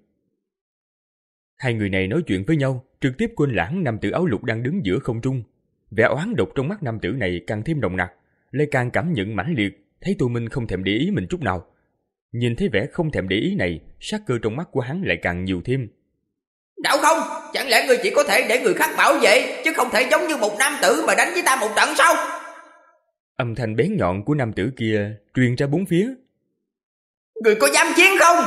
Hai người này nói chuyện với nhau, trực tiếp quên lãng nam tử áo lục đang đứng giữa không trung. Vẻ oán độc trong mắt nam tử này càng thêm nồng nặc, lại càng cảm nhận mãnh liệt, thấy Tô Minh không thèm để ý mình chút nào. Nhìn thấy vẻ không thèm để ý này, sát cơ trong mắt của hắn lại càng nhiều thêm. Đạo không, chẳng lẽ ngươi chỉ có thể để người khác bảo vệ, chứ không thể giống như một nam tử mà đánh với ta một trận sao? Âm thanh bén nhọn của nam tử kia truyền ra bốn phía. Người có dám chiến không?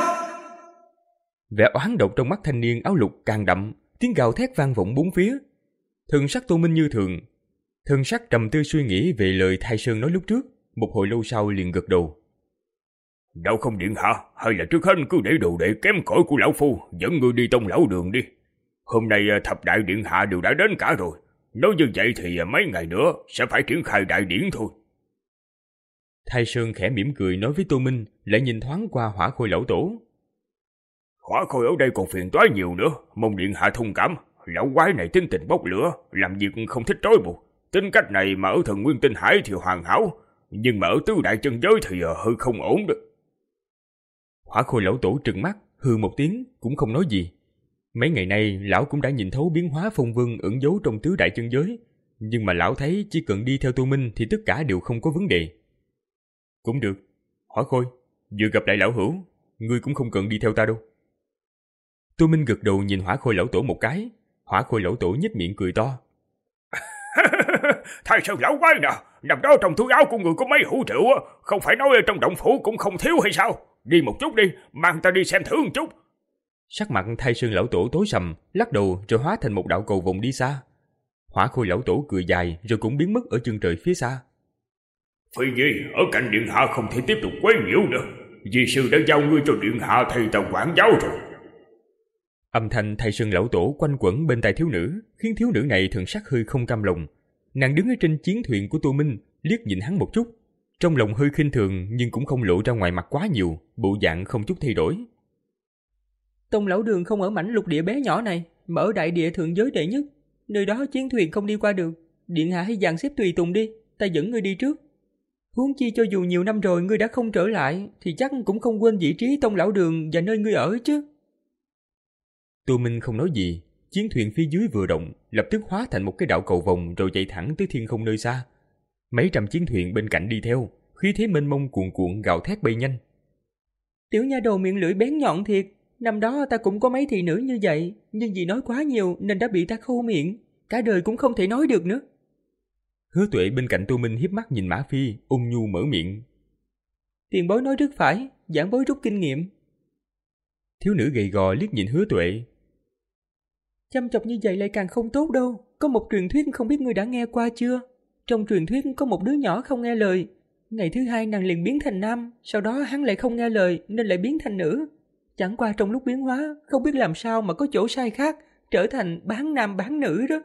Vẻ oán độc trong mắt thanh niên áo lục càng đậm, tiếng gào thét vang vọng bốn phía. Thần sắc Tô Minh như thường, thần sắc trầm tư suy nghĩ về lời Thái Sơn nói lúc trước, một hồi lâu sau liền gật đầu. Đạo không điện hạ, hay là trước hết cứ để đồ đệ kém cỏi của lão phu dẫn ngươi đi tông lão đường đi. Hôm nay thập đại điện hạ đều đã đến cả rồi. Nói như vậy thì mấy ngày nữa sẽ phải triển khai đại điển thôi. Thái Sơn khẽ mỉm cười nói với Tô Minh, lại nhìn thoáng qua Hỏa Khôi lão tổ. Hỏa Khôi ở đây còn phiền toái nhiều nữa, mong điện hạ thông cảm. Lão quái này tính tình bốc lửa, làm việc không thích trói buộc. Tính cách này mà ở Thần Nguyên Tinh Hải thì hoàn hảo, nhưng mà ở tứ đại chân giới thì hơi không ổn được. Hỏa Khôi lão tổ trừng mắt, hừ một tiếng, cũng không nói gì. Mấy ngày nay, lão cũng đã nhìn thấu biến hóa phong vân ẩn giấu trong tứ đại chân giới, nhưng mà lão thấy chỉ cần đi theo Tô Minh thì tất cả đều không có vấn đề. Cũng được, Hỏa Khôi, vừa gặp lại lão hữu, ngươi cũng không cần đi theo ta đâu. Tô Minh gật đầu nhìn Hỏa Khôi lão tổ một cái. Hỏa Khôi lão tổ nhếch miệng cười to. Thái Sơn lão quái nè, nằm đó trong túi áo của người có mấy hũ rượu, không phải nói trong động phủ cũng không thiếu hay sao? Đi một chút đi, mang ta đi xem thử một chút. Sắc mặt Thái Sơn lão tổ tối sầm, lắc đầu rồi hóa thành một đạo cầu vồng đi xa. Hỏa Khôi lão tổ cười dài rồi cũng biến mất ở chân trời phía xa. Phi Nhi, ở cạnh điện hạ không thể tiếp tục quấy nhiễu nữa. Di sư đã giao ngươi cho điện hạ thầy ta quản giáo rồi. Âm thanh Thái Sơn lão tổ quanh quẩn bên tai thiếu nữ, khiến thiếu nữ này thần sắc hơi không cam lòng. Nàng đứng ở trên chiến thuyền của Tô Minh, liếc nhìn hắn một chút, trong lòng hơi khinh thường nhưng cũng không lộ ra ngoài mặt quá nhiều, bộ dạng không chút thay đổi. Tông lão đường không ở mảnh lục địa bé nhỏ này, mà ở đại địa thượng giới đệ nhất, nơi đó chiến thuyền không đi qua được. Điện hạ hãy dàn xếp tùy tùng đi, ta dẫn ngươi đi trước. Huống chi cho dù nhiều năm rồi ngươi đã không trở lại, thì chắc cũng không quên vị trí tông lão đường và nơi ngươi ở chứ. Tô Minh không nói gì, chiến thuyền phía dưới vừa động, lập tức hóa thành một cái đạo cầu vồng rồi chạy thẳng tới thiên không nơi xa. Mấy trăm chiến thuyền bên cạnh đi theo, khí thế mênh mông cuồn cuộn gào thét bay nhanh. Tiểu nha đầu miệng lưỡi bén nhọn thiệt, năm đó ta cũng có mấy thị nữ như vậy, nhưng vì nói quá nhiều nên đã bị ta khô miệng, cả đời cũng không thể nói được nữa. Hứa Tuệ bên cạnh Tô Minh hiếp mắt nhìn Mã Phi, ôn nhu mở miệng. Tiền bối nói rất phải, giảng bối rút kinh nghiệm. Thiếu nữ gầy gò liếc nhìn Hứa Tuệ. Chăm chọc như vậy lại càng không tốt đâu. Có một truyền thuyết không biết ngươi đã nghe qua chưa? Trong truyền thuyết có một đứa nhỏ không nghe lời. Ngày thứ hai nàng liền biến thành nam, sau đó hắn lại không nghe lời nên lại biến thành nữ. Chẳng qua trong lúc biến hóa, không biết làm sao mà có chỗ sai khác, trở thành bán nam bán nữ đó.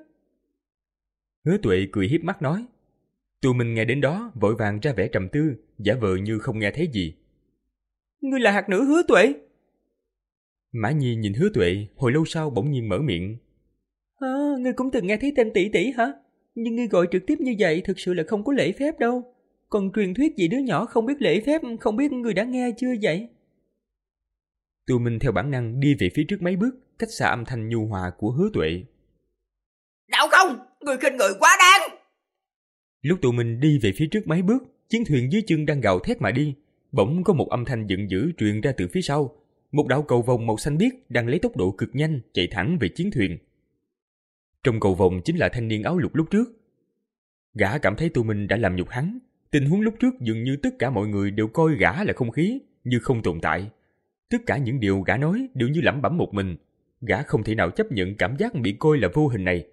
Hứa Tuệ cười hiếp mắt nói. Tô Minh nghe đến đó, vội vàng ra vẻ trầm tư, giả vờ như không nghe thấy gì. Ngươi là hạt nữ Hứa Tuệ? Mã Nhi nhìn Hứa Tuệ, hồi lâu sau bỗng nhiên mở miệng. À, ngươi cũng từng nghe thấy tên tỷ tỷ hả? Nhưng ngươi gọi trực tiếp như vậy thực sự là không có lễ phép đâu. Còn truyền thuyết gì đứa nhỏ không biết lễ phép, không biết ngươi đã nghe chưa vậy? Tô Minh theo bản năng đi về phía trước mấy bước, cách xa âm thanh nhu hòa của Hứa Tuệ. Đạo không, ngươi khinh người quá đáng. Lúc Tô Minh đi về phía trước mấy bước, chiến thuyền dưới chân đang gào thét mà đi, bỗng có một âm thanh giận dữ truyền ra từ phía sau. Một đạo cầu vồng màu xanh biếc đang lấy tốc độ cực nhanh chạy thẳng về chiến thuyền. Trong cầu vồng chính là thanh niên áo lục lúc trước. Gã cảm thấy Tô Minh đã làm nhục hắn. Tình huống lúc trước dường như tất cả mọi người đều coi gã là không khí, như không tồn tại. Tất cả những điều gã nói đều như lẩm bẩm một mình. Gã không thể nào chấp nhận cảm giác bị coi là vô hình này.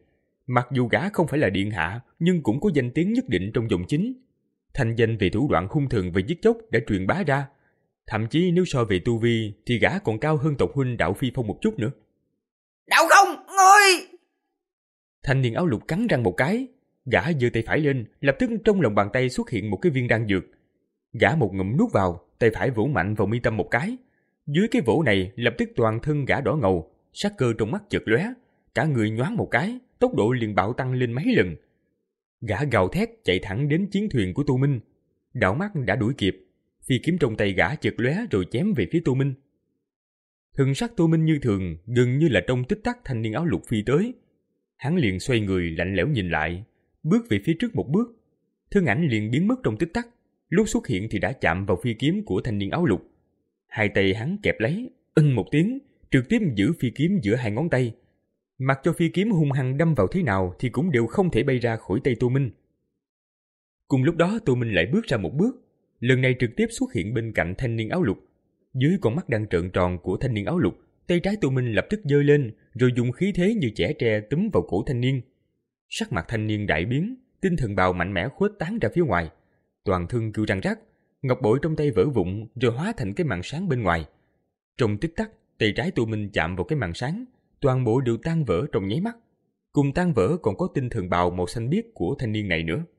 Mặc dù gã không phải là điện hạ, nhưng cũng có danh tiếng nhất định trong dòng chính. Thành danh về thủ đoạn hung thần và giết chóc đã truyền bá ra. Thậm chí nếu so về tu vi thì gã còn cao hơn tộc huynh Đạo Phi Phong một chút nữa. Đạo không, ngươi! Thanh niên áo lục cắn răng một cái, gã giơ tay phải lên, lập tức trong lòng bàn tay xuất hiện một cái viên đan dược. Gã một ngụm nuốt vào, tay phải vỗ mạnh vào mi tâm một cái. Dưới cái vỗ này lập tức toàn thân gã đỏ ngầu, sắc cơ trong mắt chợt lóe, cả người nhoáng một cái, tốc độ liền bạo tăng lên mấy lần. Gã gào thét chạy thẳng đến chiến thuyền của Tô Minh. Đạo mắt đã đuổi kịp, phi kiếm trong tay gã chợt lóe rồi chém về phía Tô Minh. Thần sắc Tô Minh như thường, gần như là trong tích tắc thanh niên áo lục phi tới. Hắn liền xoay người lạnh lẽo nhìn lại, bước về phía trước một bước. Thân ảnh liền biến mất trong tích tắc, lúc xuất hiện thì đã chạm vào phi kiếm của thanh niên áo lục. Hai tay hắn kẹp lấy, inh một tiếng, trực tiếp giữ phi kiếm giữa hai ngón tay. Mặc cho phi kiếm hung hăng đâm vào thế nào thì cũng đều không thể bay ra khỏi tay Tô Minh. Cùng lúc đó Tô Minh lại bước ra một bước, lần này trực tiếp xuất hiện bên cạnh thanh niên áo lục. Dưới con mắt đang trợn tròn của thanh niên áo lục, tay trái Tô Minh lập tức giơ lên, rồi dùng khí thế như chẻ tre túm vào cổ thanh niên. Sắc mặt thanh niên đại biến, tinh thần bào mạnh mẽ khuếch tán ra phía ngoài, toàn thân kêu răng rắc, ngọc bội trong tay vỡ vụn rồi hóa thành cái màn sáng bên ngoài. Trong tích tắc, tay trái Tô Minh chạm vào cái màn sáng, toàn bộ đều tan vỡ trong nháy mắt. Cùng tan vỡ còn có tinh thần bào màu xanh biếc của thanh niên này nữa.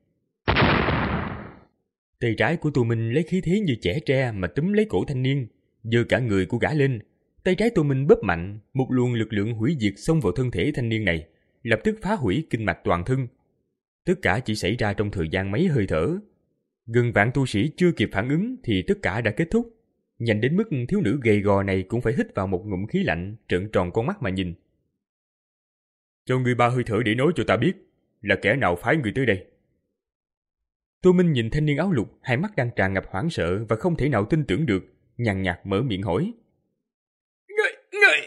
Tay trái của Tô Minh lấy khí thế như chẻ tre mà túm lấy cổ thanh niên, giơ cả người của gã lên. Tay trái Tô Minh bóp mạnh, một luồng lực lượng hủy diệt xông vào thân thể thanh niên này, lập tức phá hủy kinh mạch toàn thân. Tất cả chỉ xảy ra trong thời gian mấy hơi thở. Gần vạn tu sĩ chưa kịp phản ứng thì tất cả đã kết thúc. Nhanh đến mức thiếu nữ gầy gò này cũng phải hít vào một ngụm khí lạnh, trợn tròn con mắt mà nhìn. Cho người ba hơi thở để nói cho ta biết, là kẻ nào phái người tới đây? Tô Minh nhìn thanh niên áo lục, hai mắt đang tràn ngập hoảng sợ và không thể nào tin tưởng được, nhàn nhạt mở miệng hỏi. Người, người!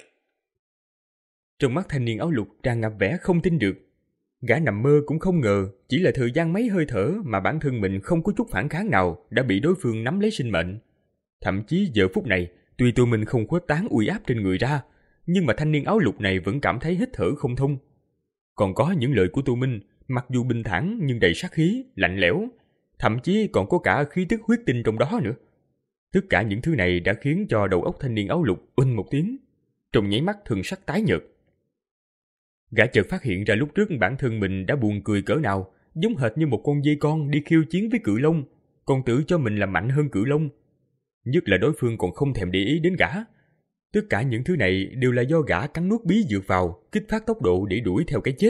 Trong mắt thanh niên áo lục tràn ngập vẻ không tin được. Gã nằm mơ cũng không ngờ, chỉ là thời gian mấy hơi thở mà bản thân mình không có chút phản kháng nào đã bị đối phương nắm lấy sinh mệnh. Thậm chí giờ phút này, tuy Tô Minh không khuếch tán uy áp trên người ra, nhưng mà thanh niên áo lục này vẫn cảm thấy hít thở không thông. Còn có những lời của Tô Minh, mặc dù bình thản nhưng đầy sát khí, lạnh lẽo, thậm chí còn có cả khí tức huyết tinh trong đó nữa. Tất cả những thứ này đã khiến cho đầu óc thanh niên áo lục uỳnh một tiếng, trong nháy mắt thần sắc tái nhợt. Gã chợt phát hiện ra lúc trước bản thân mình đã buồn cười cỡ nào, giống hệt như một con dê con đi khiêu chiến với cự long, còn tự cho mình là mạnh hơn cự long. Nhất là đối phương còn không thèm để ý đến gã. Tất cả những thứ này đều là do gã cắn nuốt bí dược vào, kích phát tốc độ để đuổi theo cái chết.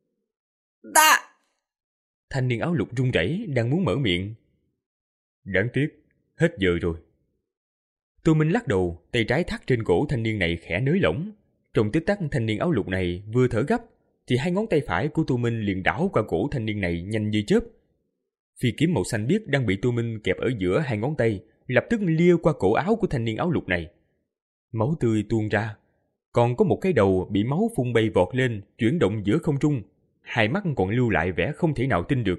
Ta! Thanh niên áo lục run rẩy đang muốn mở miệng. Đáng tiếc, hết giờ rồi. Tô Minh lắc đầu, tay trái thắt trên cổ thanh niên này khẽ nới lỏng. Trong tích tắc thanh niên áo lục này vừa thở gấp, thì hai ngón tay phải của Tô Minh liền đảo qua cổ thanh niên này nhanh như chớp. Phi kiếm màu xanh biếc đang bị Tô Minh kẹp ở giữa hai ngón tay, lập tức lia qua cổ áo của thanh niên áo lục này. Máu tươi tuôn ra, còn có một cái đầu bị máu phun bay vọt lên, chuyển động giữa không trung, hai mắt còn lưu lại vẻ không thể nào tin được.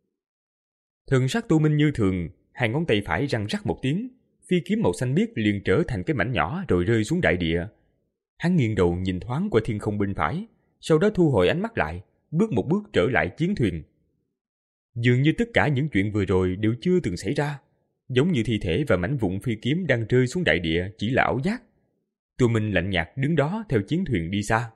Thần sắc Tô Minh như thường, hai ngón tay phải răng rắc một tiếng, phi kiếm màu xanh biếc liền trở thành cái mảnh nhỏ rồi rơi xuống đại địa. Hắn nghiêng đầu nhìn thoáng qua thiên không bên phải, sau đó thu hồi ánh mắt lại, bước một bước trở lại chiến thuyền. Dường như tất cả những chuyện vừa rồi đều chưa từng xảy ra, giống như thi thể và mảnh vụn phi kiếm đang rơi xuống đại địa chỉ là ảo giác. Tô Minh lạnh nhạt đứng đó theo chiến thuyền đi xa.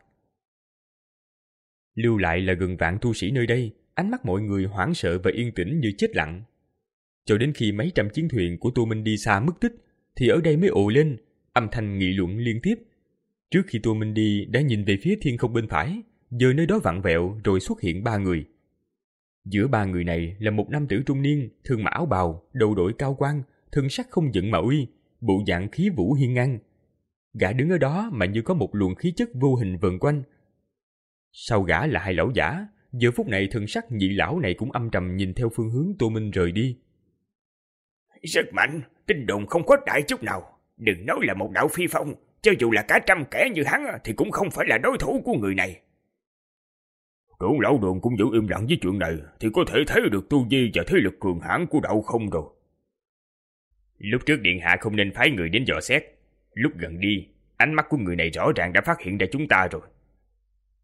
Lưu lại là gần vạn tu sĩ nơi đây, ánh mắt mọi người hoảng sợ và yên tĩnh như chết lặng. Cho đến khi mấy trăm chiến thuyền của Tô Minh đi xa mất tích, thì ở đây mới ồ lên, âm thanh nghị luận liên tiếp. Trước khi Tô Minh đi đã nhìn về phía thiên không bên phải, giờ nơi đó vặn vẹo rồi xuất hiện ba người. Giữa ba người này là một nam tử trung niên, thường mặc áo bào, đầu đội cao quan, thân sắc không giận mà uy, bộ dạng khí vũ hiên ngang. Gã đứng ở đó mà như có một luồng khí chất vô hình vần quanh. Sau gã là hai lão giả, giờ phút này thân sắc nhị lão này cũng âm trầm nhìn theo phương hướng Tô Minh rời đi. Rất mạnh, tin đồn không có đại chút nào. Đừng nói là một đạo phi phong, cho dù là cả trăm kẻ như hắn thì cũng không phải là đối thủ của người này. Trưởng lão đường cũng giữ im lặng với chuyện này, thì có thể thấy được tu vi và thế lực cường hãn của đạo không rồi. Lúc trước điện hạ không nên phái người đến dò xét. Lúc gần đi, ánh mắt của người này rõ ràng đã phát hiện ra chúng ta rồi.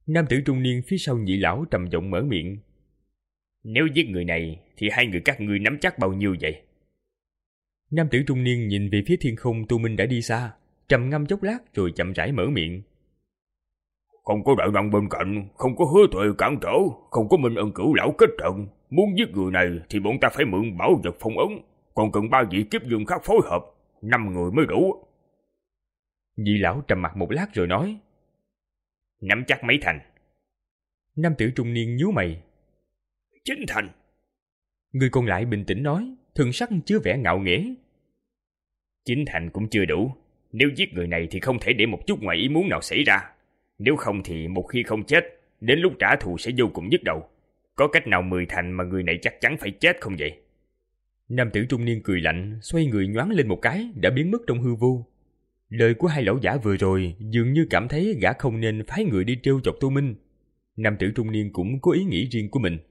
Nam tử trung niên phía sau Nhị lão trầm giọng mở miệng. Nếu giết người này thì hai người các ngươi nắm chắc bao nhiêu vậy? Nam tử trung niên nhìn về phía thiên không Tô Minh đã đi xa, trầm ngâm chốc lát rồi chậm rãi mở miệng. Không có đại năng bên cạnh, không có Hứa Tuệ cản trở, không có Minh Ân Cửu lão kết trận. Muốn giết người này thì bọn ta phải mượn bảo vật phong ấn, còn cần ba vị kiếp dương khác phối hợp, năm người mới đủ. Nhị lão trầm mặt một lát rồi nói. Nắm chắc mấy thành? Nam tử trung niên nhíu mày. Chín thành. Người còn lại bình tĩnh nói, thần sắc chứa vẻ ngạo nghễ. Chín thành cũng chưa đủ. Nếu giết người này thì không thể để một chút ngoài ý muốn nào xảy ra. Nếu không thì một khi không chết, đến lúc trả thù sẽ vô cùng nhức đầu. Có cách nào mười thành mà người này chắc chắn phải chết không vậy? Nam tử trung niên cười lạnh, xoay người nhoáng lên một cái, đã biến mất trong hư vô. Lời của hai lão giả vừa rồi dường như cảm thấy gã không nên phái người đi trêu chọc Tô Minh. Nam tử trung niên cũng có ý nghĩ riêng của mình.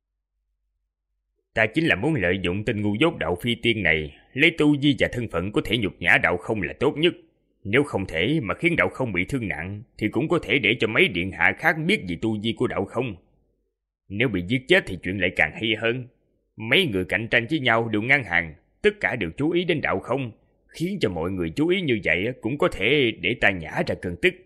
Ta chính là muốn lợi dụng tên ngu dốt đạo phi tiên này, lấy tu vi và thân phận có thể nhục nhã đạo không là tốt nhất. Nếu không thể mà khiến đạo không bị thương nặng, thì cũng có thể để cho mấy điện hạ khác biết về tu vi của đạo không. Nếu bị giết chết thì chuyện lại càng hay hơn. Mấy người cạnh tranh với nhau đều ngang hàng, tất cả đều chú ý đến đạo không, khiến cho mọi người chú ý như vậy cũng có thể để ta nhả ra cơn tức.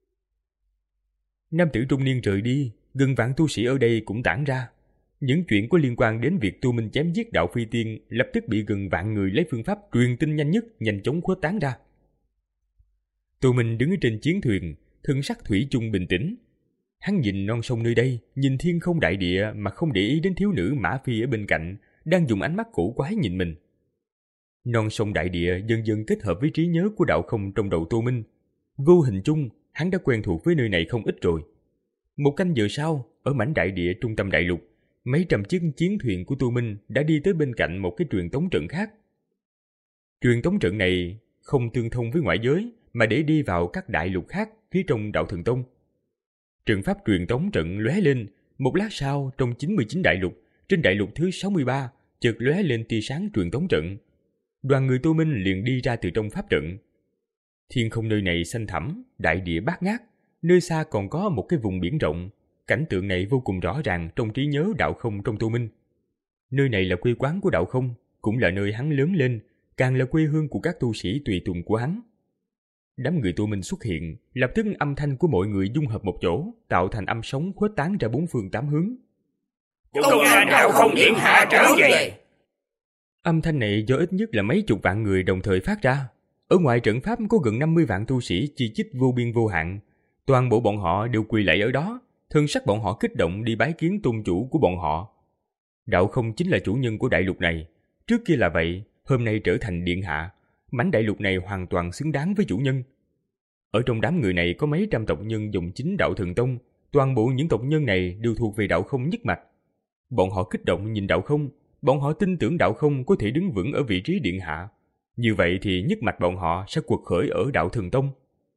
Nam tử trung niên rời đi, gần vạn tu sĩ ở đây cũng tản ra. Những chuyện có liên quan đến việc Tô Minh chém giết đạo phi tiên lập tức bị gần vạn người lấy phương pháp truyền tin nhanh nhất nhanh chóng khuếch tán ra. Tô Minh đứng ở trên chiến thuyền, thân sắc thủy chung bình tĩnh. Hắn nhìn non sông nơi đây, nhìn thiên không đại địa mà không để ý đến thiếu nữ Mã Phi ở bên cạnh, đang dùng ánh mắt cổ quái nhìn mình. Non sông đại địa dần dần kết hợp với trí nhớ của đạo không trong đầu Tô Minh. Vô hình chung, hắn đã quen thuộc với nơi này không ít rồi. Một canh giờ sau, ở mảnh đại địa trung tâm đại lục, mấy trăm chiếc chiến thuyền của Tô Minh đã đi tới bên cạnh một cái truyền tống trận khác. Truyền tống trận này không tương thông với ngoại giới, mà để đi vào các đại lục khác phía trong đạo Thần Tông. Trận pháp truyền tống trận lóe lên, một lát sau trong chín mươi chín đại lục, trên đại lục thứ sáu mươi ba, chợt lóe lên tia sáng truyền tống trận. Đoàn người Tô Minh liền đi ra từ trong pháp trận. Thiên không nơi này xanh thẳm, đại địa bát ngát, nơi xa còn có một cái vùng biển rộng. Cảnh tượng này vô cùng rõ ràng trong trí nhớ đạo không trong Tô Minh. Nơi này là quê quán của đạo không, cũng là nơi hắn lớn lên, càng là quê hương của các tu sĩ tùy tùng của hắn. Đám người Tô Minh xuất hiện, lập tức âm thanh của mọi người dung hợp một chỗ, tạo thành âm sóng khuếch tán ra bốn phương tám hướng. Công an đạo không điện hạ trở về. Âm thanh này do ít nhất là mấy chục vạn người đồng thời phát ra. Ở ngoài trận pháp có gần năm mươi vạn tu sĩ chi chít vô biên vô hạn. Toàn bộ bọn họ đều quỳ lạy ở đó, thân sắc bọn họ kích động đi bái kiến tôn chủ của bọn họ. Đạo không chính là chủ nhân của đại lục này. Trước kia là vậy, hôm nay trở thành điện hạ. Mảnh đại lục này hoàn toàn xứng đáng với chủ nhân. Ở trong đám người này có mấy trăm tộc nhân dòng chính đạo Thần Tông. Toàn bộ những tộc nhân này đều thuộc về đạo không nhất mạch. Bọn họ kích động nhìn đạo không. Bọn họ tin tưởng đạo không có thể đứng vững ở vị trí điện hạ. Như vậy thì nhất mạch bọn họ sẽ quật khởi ở đạo Thần Tông.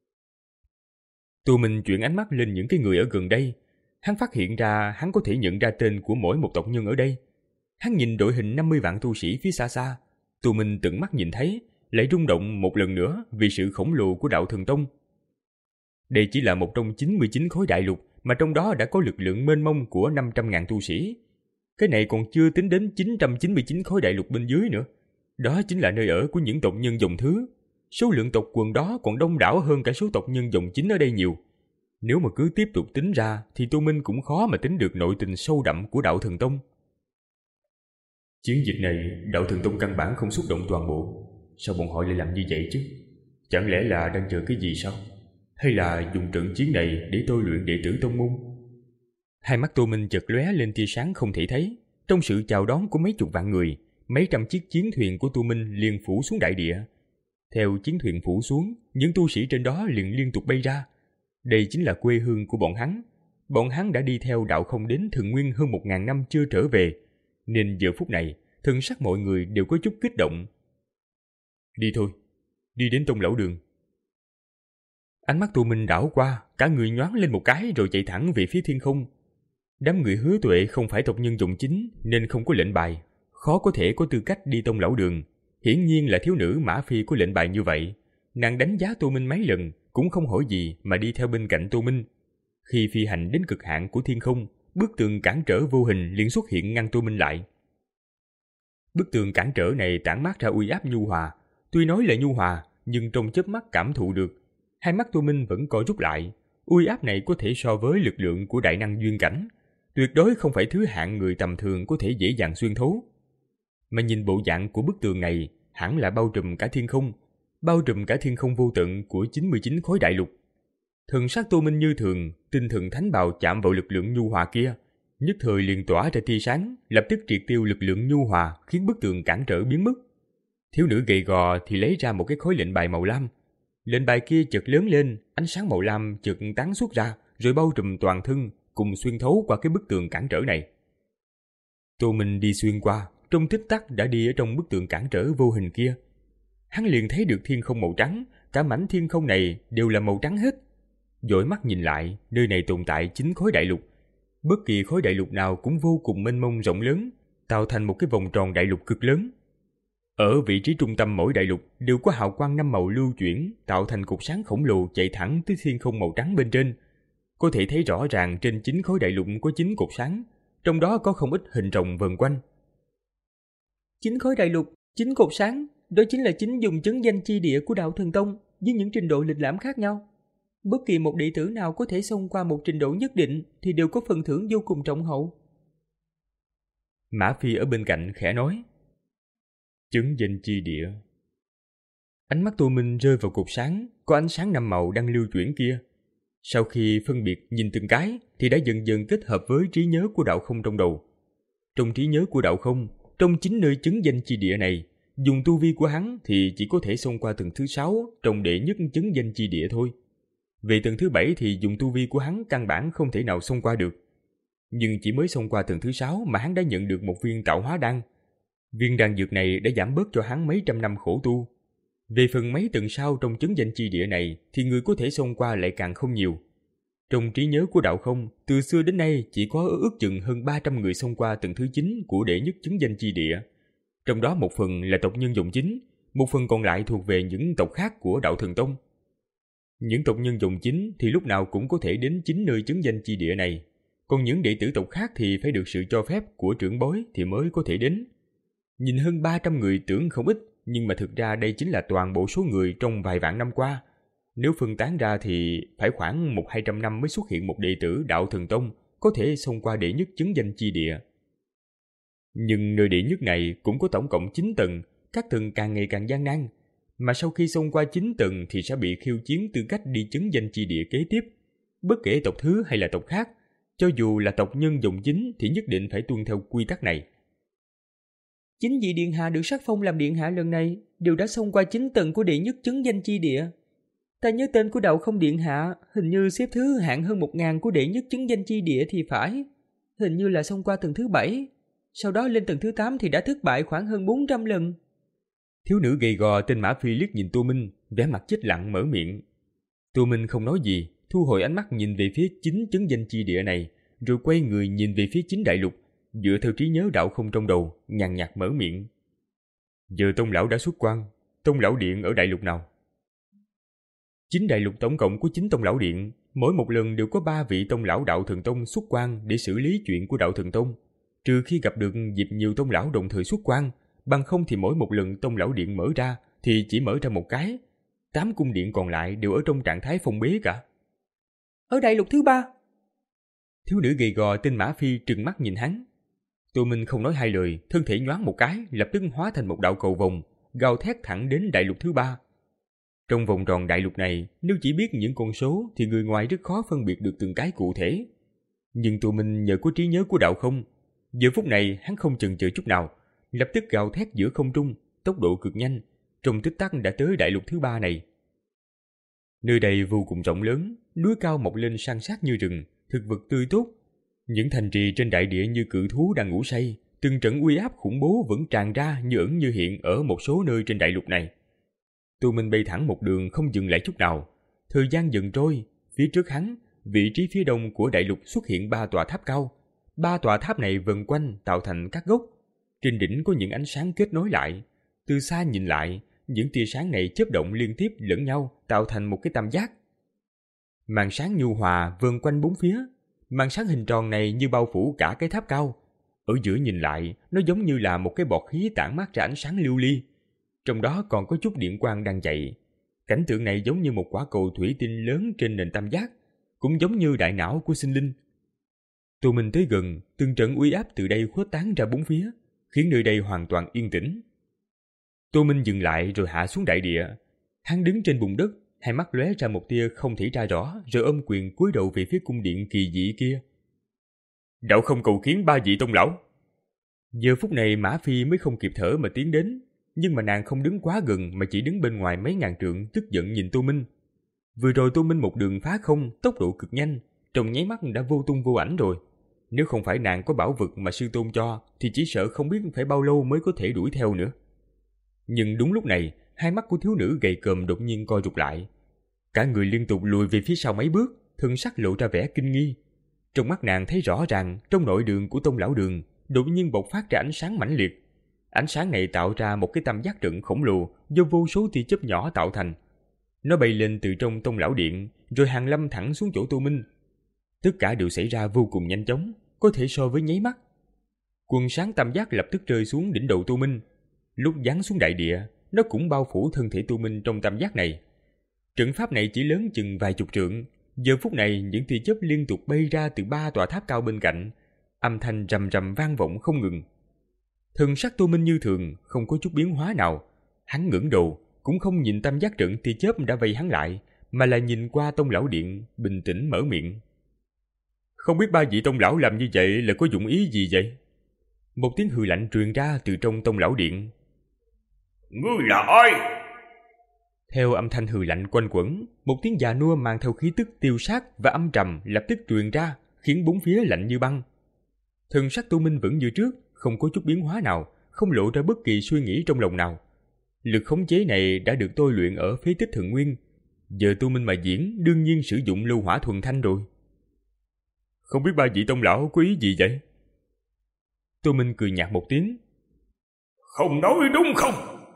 Tô Minh chuyển ánh mắt lên những cái người ở gần đây. Hắn phát hiện ra hắn có thể nhận ra tên của mỗi một tộc nhân ở đây. Hắn nhìn đội hình năm mươi vạn tu sĩ phía xa xa. Tô Minh tận mắt nhìn thấy, lại rung động một lần nữa vì sự khổng lồ của đạo Thần Tông. Đây chỉ là một trong chín mươi chín khối đại lục, mà trong đó đã có lực lượng mênh mông của năm trăm ngàn tu sĩ. Cái này còn chưa tính đến chín trăm chín mươi chín khối đại lục bên dưới nữa. Đó chính là nơi ở của những tộc nhân dòng thứ. Số lượng tộc quần đó còn đông đảo hơn cả số tộc nhân dòng chính ở đây nhiều. Nếu mà cứ tiếp tục tính ra thì Tô Minh cũng khó mà tính được nội tình sâu đậm của đạo Thần Tông. Chiến dịch này, đạo Thần Tông căn bản không xuất động toàn bộ. Sao bọn họ lại làm như vậy chứ? Chẳng lẽ là đang chờ cái gì sao? Hay là dùng trận chiến này để tôi luyện đệ tử tông môn? Hai mắt Tô Minh chợt lóe lên tia sáng không thể thấy. Trong sự chào đón của mấy chục vạn người, mấy trăm chiếc chiến thuyền của Tô Minh liền phủ xuống đại địa. Theo chiến thuyền phủ xuống, những tu sĩ trên đó liền liên tục bay ra. Đây chính là quê hương của bọn hắn. Bọn hắn đã đi theo đạo không đến Thần Nguyên hơn một ngàn năm chưa trở về, nên giờ phút này, thân sắc mọi người đều có chút kích động. Đi thôi, đi đến Tông Lão Đường. Ánh mắt Tô Minh đảo qua, cả người nhoáng lên một cái rồi chạy thẳng về phía thiên không. Đám người Hứa Tuệ không phải tộc nhân dòng chính nên không có lệnh bài, khó có thể có tư cách đi Tông Lão Đường. Hiển nhiên là thiếu nữ Mã Phi có lệnh bài như vậy. Nàng đánh giá Tô Minh mấy lần, cũng không hỏi gì mà đi theo bên cạnh Tô Minh. Khi phi hành đến cực hạn của thiên không, bức tường cản trở vô hình liền xuất hiện ngăn Tô Minh lại. Bức tường cản trở này tản mát ra uy áp nhu hòa, tuy nói là nhu hòa, nhưng trong chớp mắt cảm thụ được, hai mắt Tô Minh vẫn co rút lại. Uy áp này có thể so với lực lượng của đại năng duyên cảnh, tuyệt đối không phải thứ hạng người tầm thường có thể dễ dàng xuyên thấu. Mà nhìn bộ dạng của bức tường này, hẳn là bao trùm cả thiên không, bao trùm cả thiên không vô tận của chín mươi chín khối đại lục. Thần sắc Tô Minh như thường, tinh thần thánh bào chạm vào lực lượng nhu hòa kia, nhất thời liền tỏa ra tia sáng, lập tức triệt tiêu lực lượng nhu hòa, khiến bức tường cản trở biến mất. Thiếu nữ gầy gò thì lấy ra một cái khối lệnh bài màu lam. Lệnh bài kia chợt lớn lên, ánh sáng màu lam chợt tán xuất ra, rồi bao trùm toàn thân, cùng xuyên thấu qua cái bức tường cản trở này. Tô Minh đi xuyên qua, trong tích tắc đã đi ở trong bức tường cản trở vô hình kia. Hắn liền thấy được thiên không màu trắng, cả mảnh thiên không này đều là màu trắng hết. Dõi mắt nhìn lại, nơi này tồn tại chín khối đại lục. Bất kỳ khối đại lục nào cũng vô cùng mênh mông rộng lớn, tạo thành một cái vòng tròn đại lục cực lớn. Ở vị trí trung tâm mỗi đại lục đều có hào quang năm màu lưu chuyển, tạo thành cột sáng khổng lồ chạy thẳng tới thiên không màu trắng bên trên. Có thể thấy rõ ràng trên chín khối đại lục có chín cột sáng, trong đó có không ít hình rồng vần quanh. Chín khối đại lục, chín cột sáng, đó chính là chín dùng chứng danh chi địa của Đạo Thần Tông với những trình độ lịch lãm khác nhau. Bất kỳ một đệ tử nào có thể xông qua một trình độ nhất định thì đều có phần thưởng vô cùng trọng hậu. Mã Phi ở bên cạnh khẽ nói, chứng danh chi địa. Ánh mắt Tô Minh rơi vào cột sáng, có ánh sáng năm màu đang lưu chuyển kia. Sau khi phân biệt nhìn từng cái thì đã dần dần kết hợp với trí nhớ của đạo không trong đầu. Trong trí nhớ của đạo không, trong chín nơi chứng danh chi địa này, dùng tu vi của hắn thì chỉ có thể xông qua tầng thứ sáu trong đệ nhất chứng danh chi địa thôi. Về tầng thứ bảy thì dùng tu vi của hắn căn bản không thể nào xông qua được. Nhưng chỉ mới xông qua tầng thứ sáu mà hắn đã nhận được một viên tạo hóa đan. Viên đan dược này đã giảm bớt cho hắn mấy trăm năm khổ tu. Về phần mấy tầng sau trong chứng danh chi địa này thì người có thể xông qua lại càng không nhiều. Trong trí nhớ của đạo không, từ xưa đến nay chỉ có ước chừng hơn ba trăm người xông qua tầng thứ chín của đệ nhất chứng danh chi địa. Trong đó một phần là tộc nhân dòng chính, một phần còn lại thuộc về những tộc khác của Đạo Thần Tông. Những tộc nhân dòng chính thì lúc nào cũng có thể đến chín nơi chứng danh chi địa này, còn những đệ tử tộc khác thì phải được sự cho phép của trưởng bối thì mới có thể đến. Nhìn hơn ba trăm người tưởng không ít, nhưng mà thực ra đây chính là toàn bộ số người trong vài vạn năm qua. Nếu phân tán ra thì phải khoảng một hai trăm năm mới xuất hiện một đệ tử Đạo Thần Tông có thể xông qua đệ nhất chứng danh chi địa. Nhưng nơi đệ nhất này cũng có tổng cộng chín tầng, các tầng càng ngày càng gian nan, mà sau khi xông qua chín tầng thì sẽ bị khiêu chiến tư cách đi chứng danh chi địa kế tiếp. Bất kể tộc thứ hay là tộc khác, cho dù là tộc nhân dòng chính thì nhất định phải tuân theo quy tắc này. Chín vị điện hạ được sắc phong làm điện hạ lần này đều đã xông qua chín tầng của đệ nhất chứng danh chi địa. Ta nhớ tên của Đạo Không điện hạ hình như xếp thứ hạng hơn một ngàn của đệ nhất chứng danh chi địa thì phải. Hình như là xông qua tầng thứ bảy, sau đó lên tầng thứ tám thì đã thất bại khoảng hơn bốn trăm lần. Thiếu nữ gầy gò tên Mã Phi liếc nhìn Tô Minh, vẻ mặt chết lặng mở miệng. Tô Minh không nói gì, thu hồi ánh mắt nhìn về phía chính chứng danh chi địa này, rồi quay người nhìn về phía chính đại lục, dựa theo trí nhớ đạo không trong đầu, nhàn nhạt mở miệng. Giờ Tông lão đã xuất quan, Tông lão điện ở đại lục nào? Chính đại lục tổng cộng có chín Tông lão điện, mỗi một lần đều có ba vị Tông lão Đạo Thần Tông xuất quan để xử lý chuyện của Đạo Thần Tông, trừ khi gặp được dịp nhiều Tông lão đồng thời xuất quan, bằng không thì mỗi một lần Tông lão điện mở ra thì chỉ mở ra một cái, tám cung điện còn lại đều ở trong trạng thái phong bế cả. Ở đại lục thứ ba. Thiếu nữ gầy gò tên Mã Phi trừng mắt nhìn hắn. Tô Minh không nói hai lời, thân thể nhoáng một cái, lập tức hóa thành một đạo cầu vồng, gào thét thẳng đến đại lục thứ ba. Trong vòng tròn đại lục này, nếu chỉ biết những con số thì người ngoài rất khó phân biệt được từng cái cụ thể. Nhưng Tô Minh nhờ có trí nhớ của đạo không, giờ phút này hắn không chần chừ chút nào, lập tức gào thét giữa không trung, tốc độ cực nhanh, trong tích tắc đã tới đại lục thứ ba này. Nơi đây vô cùng rộng lớn, núi cao mọc lên san sát như rừng, thực vật tươi tốt. Những thành trì trên đại địa như cự thú đang ngủ say, từng trận uy áp khủng bố vẫn tràn ra như ẩn như hiện ở một số nơi trên đại lục này. Tô Minh bay thẳng một đường không dừng lại chút nào. Thời gian dần trôi, phía trước hắn, vị trí phía đông của đại lục xuất hiện ba tòa tháp cao. Ba tòa tháp này vần quanh tạo thành các gốc. Trên đỉnh có những ánh sáng kết nối lại. Từ xa nhìn lại, những tia sáng này chớp động liên tiếp lẫn nhau tạo thành một cái tam giác. Màn sáng nhu hòa vờn quanh bốn phía. Màn sáng hình tròn này như bao phủ cả cái tháp cao. Ở giữa nhìn lại, nó giống như là một cái bọt khí tản mát ra ánh sáng lưu ly. Trong đó còn có chút điện quang đang chạy. Cảnh tượng này giống như một quả cầu thủy tinh lớn trên nền tam giác, cũng giống như đại não của sinh linh. Tô Minh tới gần, từng trận uy áp từ đây khuếch tán ra bốn phía, khiến nơi đây hoàn toàn yên tĩnh. Tô Minh dừng lại rồi hạ xuống đại địa. Hắn đứng trên bùn đất, hai mắt lóe ra một tia không thể tra rõ, rồi ôm quyền cúi đầu về phía cung điện kỳ dị kia. Đạo không cầu kiến ba vị tông lão. Giờ phút này Mã Phi mới không kịp thở mà tiến đến, nhưng mà nàng không đứng quá gần mà chỉ đứng bên ngoài mấy ngàn trượng, tức giận nhìn Tô Minh. Vừa rồi Tô Minh một đường phá không, tốc độ cực nhanh, trong nháy mắt đã vô tung vô ảnh rồi. Nếu không phải nàng có bảo vật mà sư tôn cho, thì chỉ sợ không biết phải bao lâu mới có thể đuổi theo nữa. Nhưng đúng lúc này, hai mắt của thiếu nữ gầy còm đột nhiên co rụt lại. Cả người liên tục lùi về phía sau mấy bước, thân sắc lộ ra vẻ kinh nghi. Trong mắt nàng thấy rõ ràng, trong nội đường của Tông lão đường, đột nhiên bộc phát ra ánh sáng mãnh liệt. Ánh sáng này tạo ra một cái tam giác trận khổng lồ do vô số tia chớp nhỏ tạo thành. Nó bay lên từ trong Tông lão điện, rồi hàng lâm thẳng xuống chỗ Tô Minh. Tất cả đều xảy ra vô cùng nhanh chóng, có thể so với nháy mắt. Quần sáng tam giác lập tức rơi xuống đỉnh đầu Tô Minh. Lúc giáng xuống đại địa, nó cũng bao phủ thân thể Tô Minh trong tam giác này. Trận pháp này chỉ lớn chừng vài chục trượng. Giờ phút này những tia chớp liên tục bay ra từ ba tòa tháp cao bên cạnh, âm thanh rầm rầm vang vọng không ngừng. Thần sắc Tô Minh như thường, không có chút biến hóa nào. Hắn ngẩng đầu, cũng không nhìn tam giác trận tia chớp đã vây hắn lại, mà là nhìn qua Tông lão điện, bình tĩnh mở miệng. Không biết ba vị Tông lão làm như vậy là có dụng ý gì vậy? Một tiếng hừ lạnh truyền ra từ trong Tông lão điện. Ngươi là ai? Theo âm thanh hừ lạnh quanh quẩn, một tiếng già nua mang theo khí tức tiêu sát và âm trầm lập tức truyền ra, khiến bốn phía lạnh như băng. Thần sắc Tô Minh vẫn như trước, không có chút biến hóa nào, không lộ ra bất kỳ suy nghĩ trong lòng nào. Lực khống chế này đã được tôi luyện ở phế tích Thượng Nguyên. Giờ Tô Minh mà diễn, đương nhiên sử dụng lưu hỏa thuần thanh rồi. Không biết ba vị Tông lão có ý gì vậy? Tô Minh cười nhạt một tiếng. Không nói đúng không?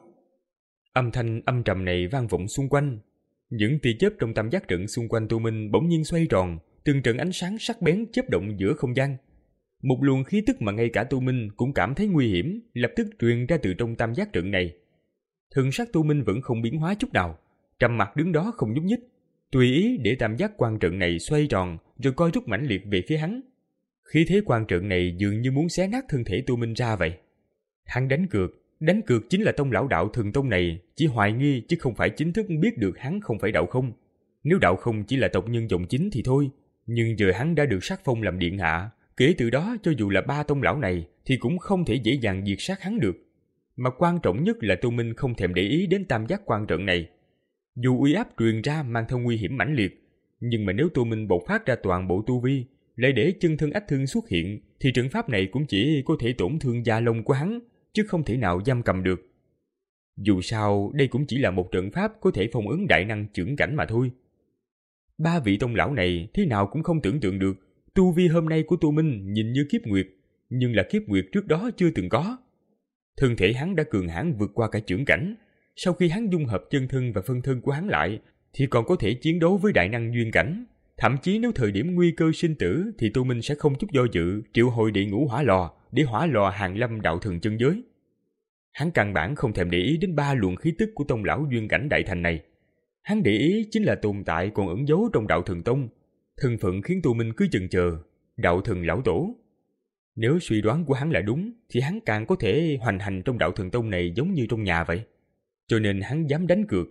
Âm thanh âm trầm này vang vọng xung quanh. Những tia chớp trong tam giác trận xung quanh Tô Minh bỗng nhiên xoay tròn, từng trận ánh sáng sắc bén chớp động giữa không gian. Một luồng khí tức mà ngay cả Tô Minh cũng cảm thấy nguy hiểm, lập tức truyền ra từ trong tam giác trận này. Thần sắc Tô Minh vẫn không biến hóa chút nào, trầm mặt đứng đó không nhúc nhích, tùy ý để tam giác quan trận này xoay tròn, rồi coi rút mãnh liệt về phía hắn. Khí thế quan trận này dường như muốn xé nát thân thể Tô Minh ra vậy. Hắn đánh cược, đánh cược chính là Tông lão đạo Thần Tông này chỉ hoài nghi chứ không phải chính thức biết được hắn không phải đạo không. Nếu đạo không chỉ là tộc nhân dòng chính thì thôi, nhưng giờ hắn đã được sắc phong làm điện hạ, kể từ đó cho dù là ba Tông lão này thì cũng không thể dễ dàng diệt sát hắn được. Mà quan trọng nhất là Tô Minh không thèm để ý đến tam giác quan trận này. Dù uy áp truyền ra mang theo nguy hiểm mãnh liệt, nhưng mà nếu Tô Minh bộc phát ra toàn bộ tu vi, lại để chân thân ách thương xuất hiện, thì trận pháp này cũng chỉ có thể tổn thương da lông của hắn, chứ không thể nào giam cầm được. Dù sao, đây cũng chỉ là một trận pháp có thể phong ấn đại năng chưởng cảnh mà thôi. Ba vị Tông lão này thế nào cũng không tưởng tượng được, tu vi hôm nay của Tô Minh nhìn như kiếp nguyệt, nhưng là kiếp nguyệt trước đó chưa từng có. Thân thể hắn đã cường hãn vượt qua cả chưởng cảnh, sau khi hắn dung hợp chân thân và phân thân của hắn lại, thì còn có thể chiến đấu với đại năng duyên cảnh. Thậm chí nếu thời điểm nguy cơ sinh tử thì Tô Minh sẽ không chút do dự triệu hồi địa ngũ hỏa lò để hỏa lò hàng lâm đạo thần chân giới. Hắn căn bản không thèm để ý đến ba luồng khí tức của Tông lão duyên cảnh đại thành này. Hắn để ý chính là tồn tại còn ẩn giấu trong đạo thần tông. Thân phận khiến Tô Minh cứ chần chờ, đạo thần lão tổ. Nếu suy đoán của hắn là đúng thì hắn càng có thể hoành hành trong đạo thần tông này giống như trong nhà vậy. Cho nên hắn dám đánh cược.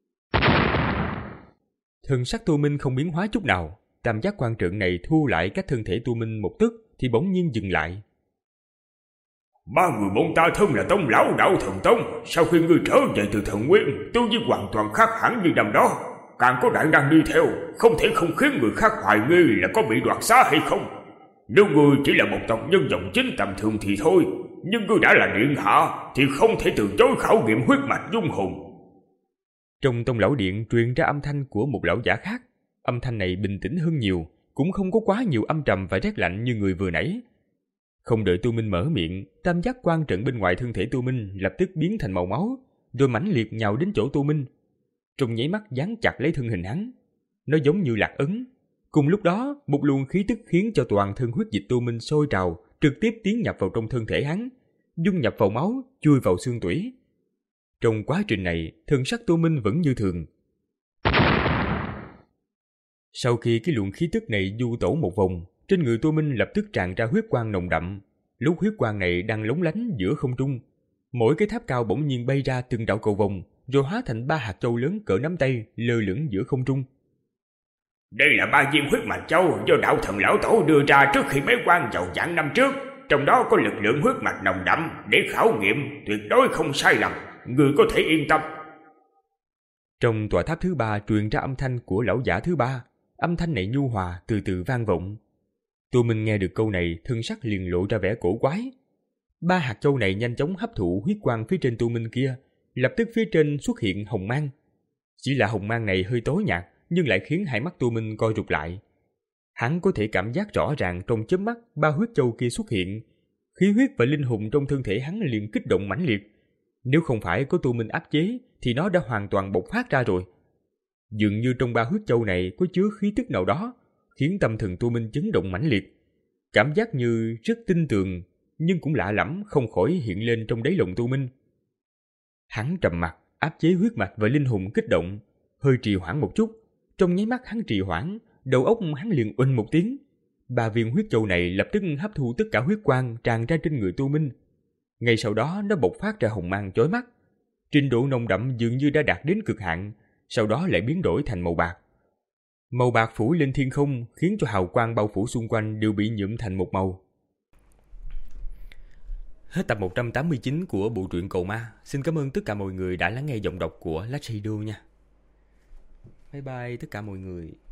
Thần sắc Tô Minh không biến hóa chút nào, tam giác quan trận này thu lại cách thân thể Tô Minh một tức thì bỗng nhiên dừng lại. Ba người bọn ta thân là Tông lão đạo thần tông, sau khi ngươi trở về từ thần nguyên, tu vi hoàn toàn khác hẳn như năm đó, càng có đại năng đi theo, không thể không khiến người khác hoài nghi là có bị đoạt xá hay không. Nếu ngươi chỉ là một tộc nhân dòng chính tầm thường thì thôi, nhưng ngươi đã là điện hạ thì không thể từ chối khảo nghiệm huyết mạch dung hồn. Trong Tông lão điện truyền ra âm thanh của một lão giả khác. Âm thanh này bình tĩnh hơn nhiều, cũng không có quá nhiều âm trầm và rét lạnh như người vừa nãy. Không đợi Tô Minh mở miệng, tam giác quan trận bên ngoài thân thể Tô Minh lập tức biến thành màu máu, rồi mãnh liệt nhào đến chỗ Tô Minh. Trong nháy mắt dán chặt lấy thân hình hắn. nó giống như lạc ấn. Cùng lúc đó, một luồng khí tức khiến cho toàn thân huyết dịch Tô Minh sôi trào, trực tiếp tiến nhập vào trong thân thể hắn, dung nhập vào máu, chui vào xương tủy. Trong quá trình này, thần sắc Tô Minh vẫn như thường. Sau khi cái luồng khí tức này du tẩu một vòng, trên người Tô Minh lập tức tràn ra huyết quang nồng đậm. Lúc huyết quang này đang lóng lánh giữa không trung, mỗi cái tháp cao bỗng nhiên bay ra từng đạo cầu vồng, rồi hóa thành ba hạt châu lớn cỡ nắm tay lơ lửng giữa không trung. Đây là ba viên huyết mạch châu do đạo thần lão tổ đưa ra trước khi bế quan vào vạn năm trước. Trong đó có lực lượng huyết mạch nồng đậm để khảo nghiệm, tuyệt đối không sai lầm. Người có thể yên tâm. Trong tòa tháp thứ ba truyền ra âm thanh của lão giả thứ ba. Âm thanh này nhu hòa từ từ vang vọng. Tô Minh nghe được câu này, thân sắc liền lộ ra vẻ cổ quái. Ba hạt châu này nhanh chóng hấp thụ huyết quang phía trên Tô Minh kia, lập tức phía trên xuất hiện hồng mang. Chỉ là hồng mang này hơi tối nhạt, nhưng lại khiến hai mắt Tô Minh co rụt lại. Hắn có thể cảm giác rõ ràng trong chớp mắt ba huyết châu kia xuất hiện, khí huyết và linh hồn trong thân thể hắn liền kích động mãnh liệt. Nếu không phải có Tô Minh áp chế, thì nó đã hoàn toàn bộc phát ra rồi. Dường như trong ba huyết châu này có chứa khí tức nào đó, khiến tâm thần Tô Minh chấn động mãnh liệt. Cảm giác như rất tin tưởng, nhưng cũng lạ lẫm không khỏi hiện lên trong đáy lòng Tô Minh. Hắn trầm mặt, áp chế huyết mạch và linh hồn kích động, hơi trì hoãn một chút. Trong nháy mắt hắn trì hoãn, đầu óc hắn liền uỳnh một tiếng. Ba viên huyết châu này lập tức hấp thu tất cả huyết quang tràn ra trên người Tô Minh. Ngay sau đó nó bộc phát ra hồng mang chói mắt. Trình độ nồng đậm dường như đã đạt đến cực hạn, sau đó lại biến đổi thành màu bạc. Màu bạc phủ lên thiên không, khiến cho hào quang bao phủ xung quanh đều bị nhuộm thành một màu. Hết tập một trăm tám mươi chín của bộ truyện Cầu Ma. Xin cảm ơn tất cả mọi người đã lắng nghe giọng đọc của Lách Radio nha. Bye bye tất cả mọi người.